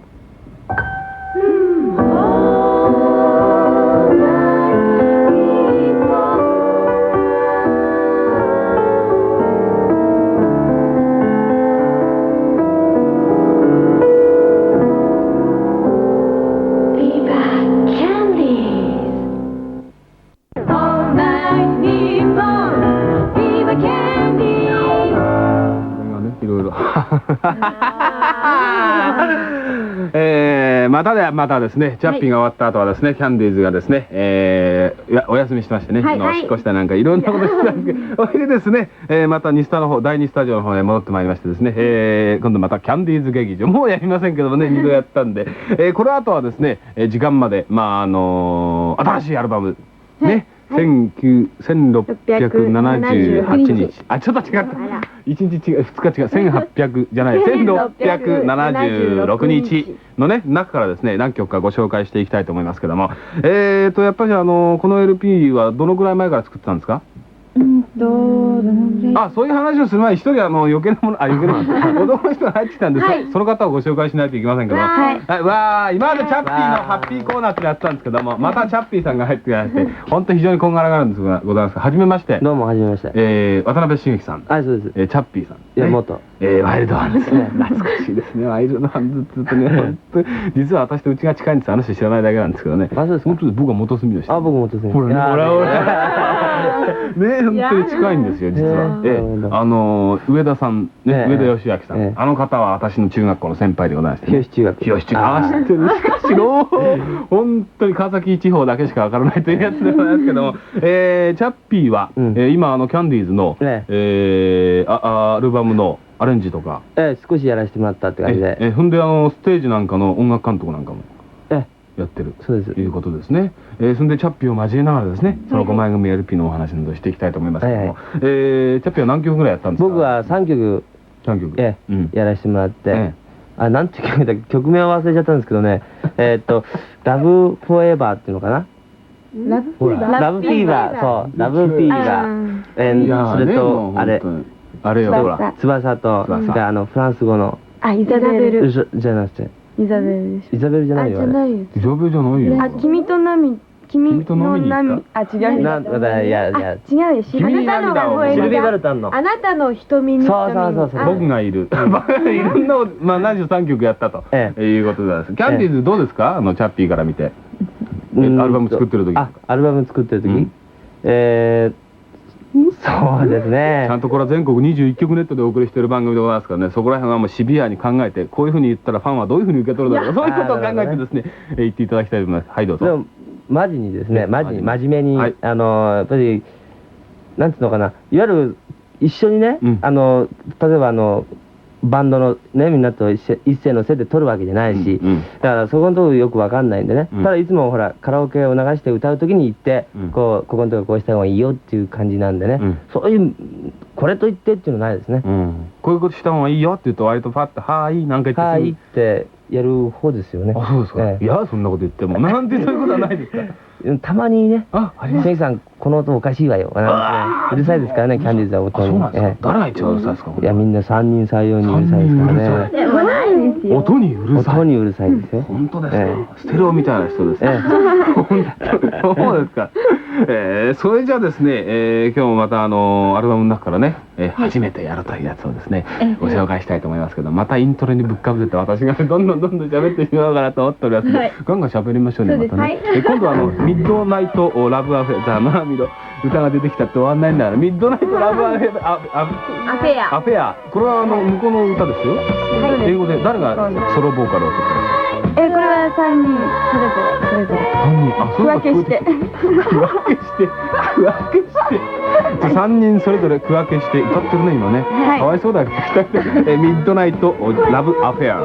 C: えー、またでまたですね、チャッピーが終わった後はですね、キャンディーズがですね、えー、いやお休みしてましてね、お引っ越したなんかいろんなことしてたんですけど、おいでですね、えー、また西スタの方、だいにスタジオの方へ戻ってまいりましてですね、えー、今度またキャンディーズ劇場、もうやりませんけどもね、にどやったんで、えー、この後はですね、時間まで、まああのー、新しいアルバム、ね、せんろっぴゃくななじゅうはちにち、あ、ちょっと違った。いちにち違う、ふつか違う、せんはっぴゃくじゃない、せんろっぴゃくななじゅうろくにちのね、中からですね、何曲かご紹介していきたいと思いますけども、えーと、やっぱりあの、この エルピー はどのぐらい前から作ってたんですか？
B: うんと、どのぐらい？
C: あ、そういう話をする前に一人あの余計なもの、あ、余計なもの、子供の人が入ってきたんで、その方をご紹介しないといけませんけど、はい、わー、今までチャッピーのハッピーコーナーってやってたんですけども、またチャッピーさんが入ってきまして、本当に非常にこんがらがるんですがございます。はじめまして。
D: どうもはじめまして。
C: えー、渡辺茂樹さん。
D: あ、そうです。
C: えー、チャッピーさん。
D: いや、もっと。
C: えー、ワイルドワンズ。懐かしいですね、ワイルドワンズって言うとね、本当に、実は私とうちが近いんです。あの人知らないだけなんですけどね。
D: あ、そうですか。
C: 本当に僕は元住の人。
D: あ、僕元住。
C: ほらね、ほらほら。ね、本当に近いんですよ、実は。ええ、あの、上田さん、ね、上田義明さん。あの方は私の中学校の先輩でございまして。
D: 日吉中学。
C: 日吉中学。あ、知ってる。しかしろ、本当に川崎地方だけしかわからないというやつでございますけども、えー、チャッピーは、今、あの、キャンディーズの、えー、あ、アルバムの、アレンジとか、
D: ええ、少しやらせてもらったって感じで、
C: え、ほんであのステージなんかの音楽監督なんかもやってる
D: そうです
C: ということですね。え、そんでチャッピーを交えながらですね、そのごまい組 エルピー のお話などしていきたいと思いますけども、え、チャッピーは何曲ぐらいやったんですか？
D: 僕はさんきょく
C: さんきょく
D: えやらせてもらって、あ、なんて曲だっけ、曲名を忘れちゃったんですけどね、えっとラブフォーエバーっていうのかな。
B: ラブフィーバー、
D: ラブフィーバー、そう、ラブフィーバー、え、それとあれ
C: あれよ、ほら、
D: 翼と、あのフランス語の、
B: あ、イザベル
D: じゃなくて、
B: イザベルでしょ。
D: イザベルじゃないよ。
B: あ、じゃないよ。
C: イザベルじゃないよ。
B: あ、君と波、君と波、あ、違う。
D: なんだ、いやいや、
B: 違うよ。シルビーバルタンの。
D: シルビーバルタンの。
B: あなたの瞳に。
D: そうそうそうそう。
C: 僕がいる。いろんな、まあ、ななじゅうさんきょくやったということです。キャンディーズどうですか、あのチャッピーから見て。アルバム作ってる時。
D: あ、アルバム作ってる時。えー。そうですね。
C: ちゃんとこれは全国にじゅういっきょくネットでお送りしている番組でございますからね、そこら辺はもうシビアに考えて、こういうふうに言ったらファンはどういうふうに受け取るだろうか、そういうことを考えてですね、言っていただきたいと思います。はい、どうぞ。
D: マジにですね、マジに真面目に、あのやっぱりなんていうのかな、いわゆる一緒にね、あの例えばあのバンドのねみんなと一斉一斉のせで撮るわけじゃないし、
C: うんうん
D: だからそこのとこよくわかんないんでね、
C: うん
D: ただいつもほらカラオケを流して歌う時に行って、
C: うん
D: こうここのとここうした方がいいよっていう感じなんでね、
C: うん
D: そういうこれと言ってっていうのないですね、
C: うんこういうことした方がいいよって言うと割とパッと「はーい」なんか言って
D: はいってやる方ですよね。
C: あ、そうですか。
D: ええ
C: いや、そんなこと言っても。なんてそういうことはないですか。
D: うんたまにね、
C: あ、あります。
D: 関さんこの音おかしいわよなんてうるさいですからね、キャンディーズは
C: あ、
D: 音に。
C: そうなんですか
D: ええ。
C: 誰が一番うるさいですか。
D: いやみんなさんにんさんよにんうるさいですからね。
C: 三人うるさい
A: でもないですよ。
C: 音にうるさい。
D: 音にうるさいですよ。
C: 本当ですか。
D: え
C: ステレオみたいな人ですね。
D: え
C: 本当そうですか。えー、それじゃあですね、えー、今日もまたあのーアルバムの中からね、えー初めてやるというやつをですね、ご紹介したいと思いますけど、またイントロにぶっかぶせて私がどんどんどんどん喋ってしまおうかなと思っておりますので、
A: はい
C: ガンガン喋りましょうね、またね。
A: そうです
C: え今度はあのミッドナイトラブアフェア、ザマーミの歌が出てきたって終わんないんだから、ミッドナイトラブアフェア、ああ
A: アフェア。
C: アフェア、これはあの向こうの歌ですよ。英語で誰がソロボーカルを歌ってますか。
A: え、これは三人それぞれそれぞれ。
C: 三人、あ、そうか
A: 区分けして
C: 区分けして区分けして三人それぞれ区分けして歌ってるね今ね、
A: はい
C: かわいそうだよえミッドナイトラブアフェア。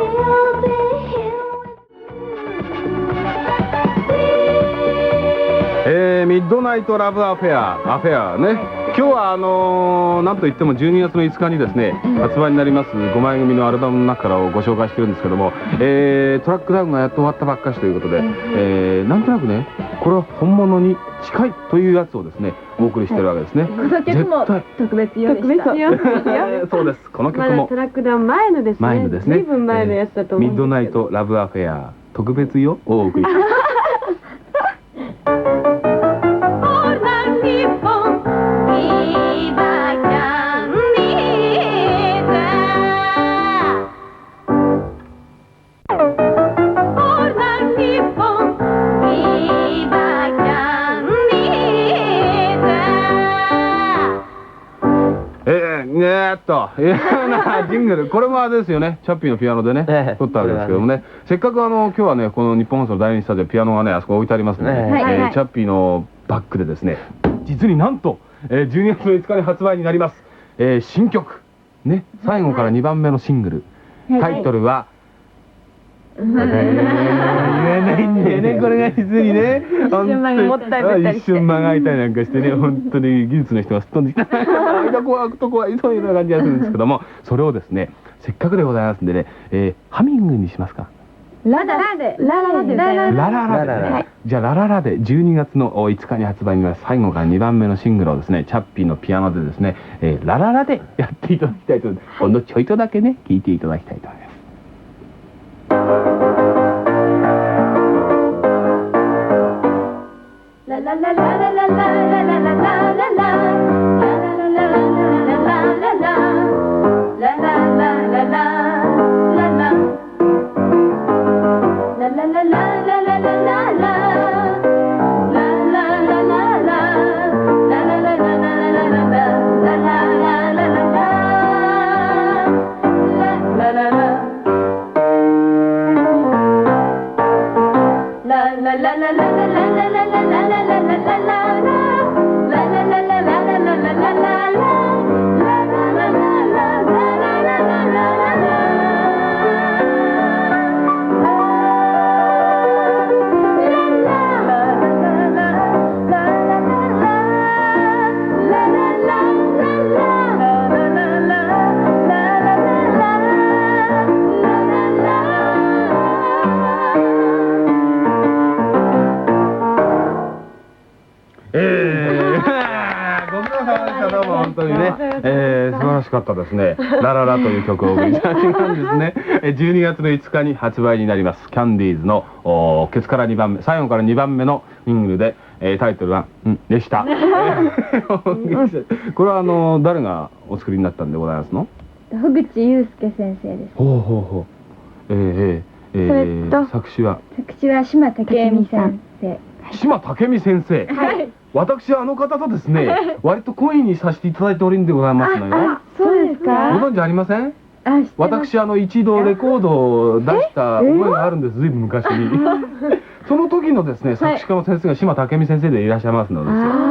C: えー、ミッドナイトラブアフェア、アフェアね。今日はあのー、なんといってもじゅうにがつのいつかにですね、発売になりますごまい組のアルバムの中からをご紹介してるんですけども、えー、トラックダウンがやっと終わったばっかしということで、えー、なんとなくね、これは本物に近いというやつをですね、お送りしてるわけですね。
A: この曲も
C: 絶対
A: 特別よでした。
C: えーそうです。この
B: まだ
C: 曲も
B: トラックダウン前のですね。
C: 前のですね。
B: 随分前のやつだと思うんですけど。
C: ミッドナイトラブアフェア特別よをお送りします。えー、えーっと、いやなジングル、これもあれですよね、チャッピーのピアノでね、
D: ええ
C: 撮ったわけですけどもね、せっかくあの今日はね、この日本放送の第二スタジオ、ピアノがね、あそこ置いてありますので、
D: ええ
C: えー
A: はいはい
C: チャッピーのバックでですね、実になんと、えー、じゅうにがつのいつかに発売になります、えー新曲、ね、最後からにばんめのシングル、タイトルは、言えないんだよね、これが実にね。一
A: 瞬間がもったいぶったりして
C: 一瞬間が空いたりなんかしてね、本当に技術の人がすっ飛んできた。間怖くと怖い、そういうような感じがするんですけども、それをですね、せっかくでございますんでね、えーハミングにしますか。
A: ララでララで
C: ラララで
D: ラララ
C: ね。じゃあラララでじゅうにがつのいつかに発売になります最後からにばんめのシングルをですね、チャッピーのピアノでですね、えーラララでやっていただきたいと思います。ほんのちょいとだけね、聴いていただきたいと思います。
A: ラララララララララララララ
C: 本当にね、えー、素晴らしかったですね。ラララという曲をお送りしたんですね。えじゅうにがつのいつかに発売になります。キャンディーズのおケツからにばんめ、最後からにばんめのシングルで、えー、タイトルは「んでした」これはあの誰がお作りになったんでございますの？
A: 樋口祐介先生です。
C: ほうほうほう。えー、えー、えー、作詞は
A: 作詞は島武美先生。
C: 島武美先生。
A: はい。
C: 私はあの方とですね、割と恋にさせていただいておるんでございますのよ。
A: そうですか。
C: ご存知ありません？
A: あ、知ってます。
C: 私あの一度レコードを出した覚えがあるんです。ずいぶん昔に。その時のですね、作詞家の先生が島武美先生でいらっしゃいますのですよ。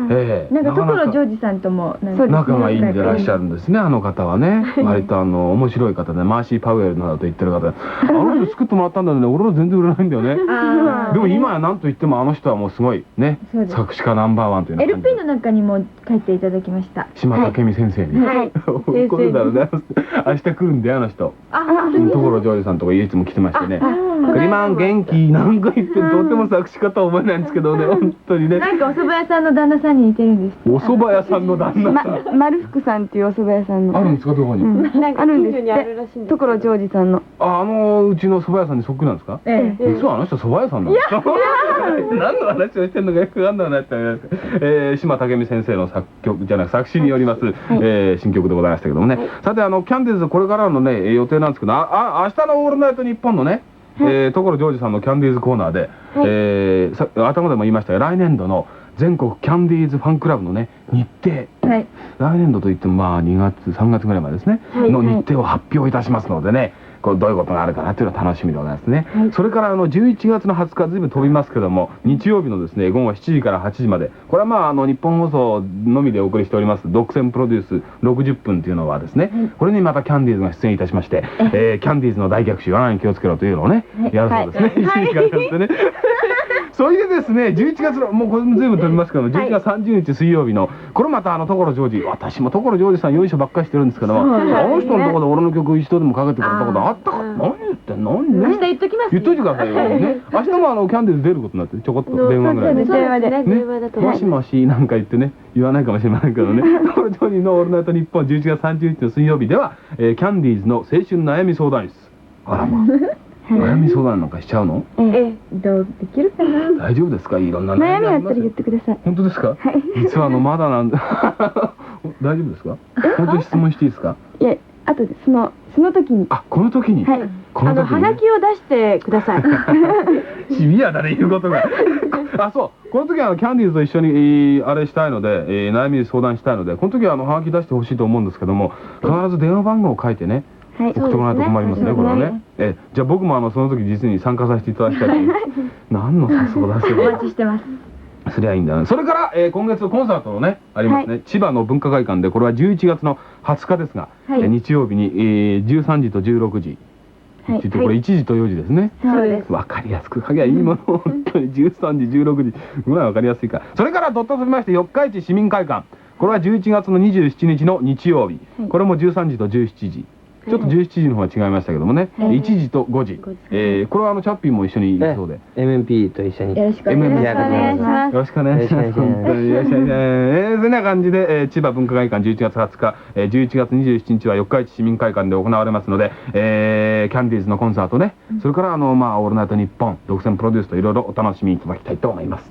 C: ええ
A: なんか
C: なかなか
A: 所ジョージさんともなんか
B: そうです
C: 仲がいいんでいらっしゃるんですね、あの方はね。割とあの面白い方で、マーシー・パウエルなどと言ってる方で、あの人作ってもらったんだよね、俺は全然売れないんだよね。
A: あー
C: でも今や何と言ってもあの人はもうすごいね
A: そうです
C: 作詞家ナンバーワンというような感じ
A: エルピー の中にも書いていただきました。
C: 島武美先生に、
B: はい
C: こういうことだろうね。明日来るんだよあの人。
A: あ、本当に
C: 所ジョージさんとかいつも来てましてね。
A: あ
C: クリマン元気なんか言ってとても作詞家とは思えないんですけどね、本当にね。
A: なんかお蕎麦屋さんの旦那さんに似てるんです。
C: お蕎麦屋さんの旦那
B: ま
C: さん。
B: 丸福さんっていうお蕎麦屋さんの
C: あるんですかどこに。
B: なんかあるんですって所ジョージさんの
C: ああのうちの蕎麦屋さんにそっくりなんですか。
A: ええ。
C: 実はあの人蕎麦屋さんなんですか。何の話をしてんのかよくわかんなくなっちゃいます。えー、島武美先生の作曲じゃなく作詞によります、えー新曲でございましたけどもね。さてあのキャンディーズこれからのね予定なんですけど、ああ明日のオールナイトニッポンのね、えー所ジョージさんのキャンディーズコーナーで、えーさ頭でも言いましたが来年度の全国キャンディーズファンクラブのね日程。
A: はい。
C: 来年度といってもまあにがつさんがつぐらいまでですね、
B: はい
C: の日程を発表いたしますのでね、これどういうことがあるかなというのは楽しみでございますね、
A: はい
C: それからあのじゅういちがつのはつかずいぶん飛びますけども日曜日のですね午後しちじからはちじまでこれはまああの日本放送のみでお送りしております独占プロデュースろくじゅっぷんというのはですね、これにまたキャンディーズが出演いたしまして、えーキャンディーズの大逆襲罠に気をつけろというのをねやるそうですね、いちじかんやってねそれでですねじゅういちがつのもうこれも随分飛びますけどもじゅういちがつさんじゅうにち水曜日のこれまたあの所ジョージ私も所ジョージさんよいしょばっかりしてるんですけども、あの人のところで俺の曲一度でもかけてくれたことあったか何言ってんの何
A: 明
C: ね
A: 日言っときます。
C: 言っといてくださいよね明日もあのキャンディーズ出ることになってちょこっと電話ぐらいで。
B: 電話で
C: ね、もしもしなんか言ってね言わないかもしれないけどね所ジョージの「オールナイトニッポン」じゅういちがつさんじゅうにちの水曜日では、えーキャンディーズの青春悩み相談室。あらまあ悩み相談なんかしちゃうの？
B: え
A: どうできるかな。
C: 大丈夫ですか？いろんな
B: 悩みあったら
C: ありますよ
B: 言ってください
C: 本当ですか？実はあのまだなんで大丈夫ですか？本当に質問していいですか？
B: いや後でそのその時に
C: あこの時に、
B: はい
C: この時にね、
B: を出してください
C: シビアだね言うことがあそうこの時はあのキャンディーズと一緒に、えーあれしたいので、えー悩み相談したいのでこの時はあのハガキ出してほしいと思うんですけども必ず電話番号を書いてね
B: はい
C: 送ってもらわないと困りますね、これはね。え、じゃあ僕もあのその時実に参加させていただきたいと思います。何の誘い出せ
A: お
C: ば
A: 待ちしてます。
C: すりゃいいんだよね。それから、えー今月コンサートのねありますね、千葉の文化会館でこれはじゅういちがつのはつかですが、
A: はい
C: えー日曜日に、えーじゅうさんじとじゅうろくじ、
B: はい
C: ちょっとこれいちじとよじですね。
B: そうです
C: わかりやすく書きゃいいもの本当にじゅうさんじじゅうろくじぐらいわかりやすいから。それからドット飛びまして四日市市民会館これはじゅういちがつのにじゅうしちにちの日曜日、これもじゅうさんじとじゅうしちじ。ちょっとじゅうしちじの方が違いましたけどもね、いちじとごじ、えーこれはあのチャッピーも一緒にいるそうで、
D: エムエムピー と一緒に
A: よろしくお願いします。
C: よろしくお願いします。
D: よろしくお願いします
C: 本当によろしくお願いします。えーそんな感じで、えー千葉文化会館じゅういちがつはつか、えーじゅういちがつにじゅうしちにちは四日市市民会館で行われますので、えーキャンディーズのコンサートね、それからあのまあオールナイトニッポン独占プロデュースといろいろお楽しみいただきたいと思います。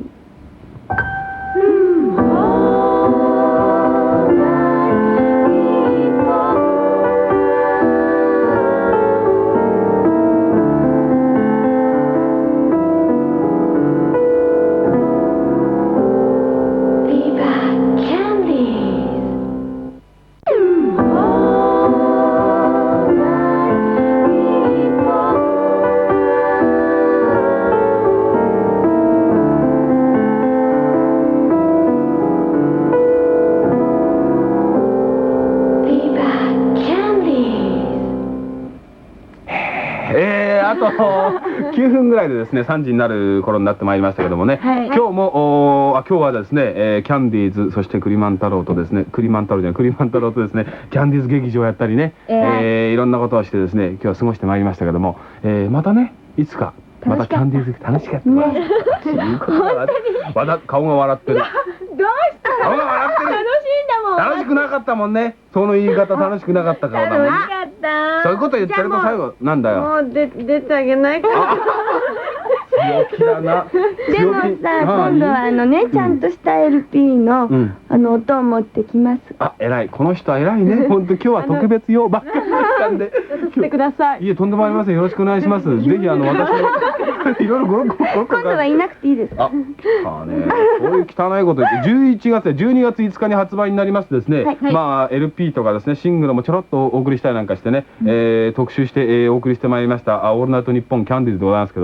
C: えー、あときゅうふんぐらいでですねさんじになる頃になってまいりましたけどもね、
A: はい
C: 今日もおーあ今日はですね、えーキャンディーズそしてクリマン太郎とですねクリマン太郎じゃないクリマン太郎とですねキャンディーズ劇場やったりね、
A: えー
C: えーいろんなことをしてですね今日は過ごしてまいりましたけども、えーまたねいつかまたキャンディーズ楽しかったわ。いうことがわわだ顔が笑ってる。
A: どうした
C: 顔が笑ってる。
A: 楽しいんだもん。
C: 楽しくなかったもんね。その言い方楽しくなかった顔だもんね。
A: 楽しかった。
C: そういうこと言ってると最後なんだよ。
B: もうで出てあげないから
C: 強気だな。
B: でもさ今度はあのねちゃんとした エルピー の
C: うん
B: あの音を持ってきます
C: あ、偉い。この人は偉いね。本当今日は特別用ばっかりだったんで。
B: してください
C: いえ、とんでもありません。よろしくお願いします。ぜひあの私のいろいろごろごろごろ
B: 今度はいなくていいです
C: あ、来たね。こういう汚いこと言ってじゅういちがつでじゅうにがついつかに発売になりますですね。
B: はい
A: はい
C: まあ エルピー とかですねシングルもちょろっとお送りしたりなんかしてね、えー特集して、えーお送りしてまいりましたあオールナイトニッポンキャンディーズでございますけども、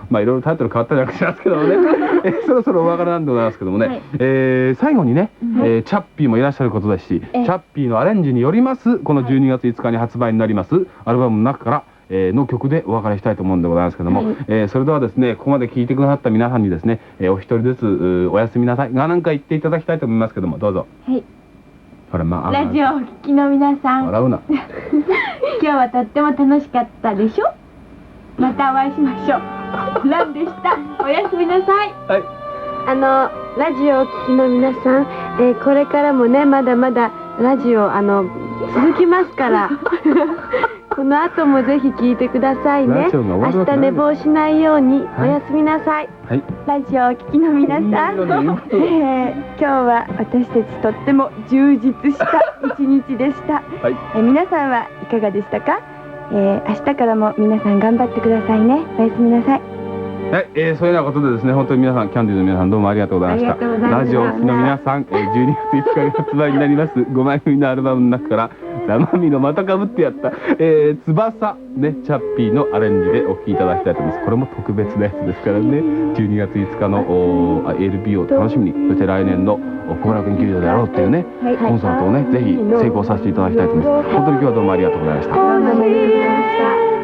C: まあいろいろタイトル変わったりなんかしますけどもね、えーそろそろお別れなんでございますけどもね、
A: はい
C: えー最後にね、えーチャッピーもいらっしゃることですし、チ
A: ええ
C: ャッピーのアレンジによりますこのじゅうにがついつかに発売になりますアルバムの中からえーの曲でお別れしたいと思うんでございますけども、
A: はい
C: えーそれではですねここまで聞いてくださった皆さんにですね、えーお一人ずつうおやすみなさいがなんか言っていただきたいと思いますけども、どうぞ。
A: はい。
C: ほらまあ
A: ラジオをお聞きの皆さん、
C: 笑うな。
A: 今日はとっても楽しかったでしょ。またお会いしましょう。ランでした。おやすみなさい。
C: はい。
B: あのラジオをお聞きの皆さん、えーこれからもねまだまだラジオあの続きますからこの後もぜひ聞いてくださいね。
C: ラジオが終わるわけない
B: 明日寝坊しないようにお
C: はい
B: やすみなさい。
C: はい。
B: ラジオをお聞きの皆さん、
C: いいのに言うこと
B: えー今日は私たちとっても充実した一日でした。
C: はい。
B: えー皆さんはいかがでしたか？えー明日からも皆さん頑張ってくださいね。おやすみなさい。
C: はい、えー、そういうようなことでですね、本当に皆さん、キャンディーズの皆さんどうもありがとうございました。
A: ありがとうございました
C: ラジオをお聞きの皆さん、えー、じゅうにがついつかに発売になりますごまい組のアルバムの中からザ・マミのまたかぶってやった、えー、翼ねチャッピーのアレンジでお聴きいただきたいと思います。これも特別なやつですからね、じゅうにがついつかのおー エルピー を楽しみに、そして来年の後楽園球場でやろうっていうね、
A: はい
C: コンサートをねぜひ成功させていただきたいと思います。本当に今日はどうもありがとうございました。
B: どうもありがとうございました。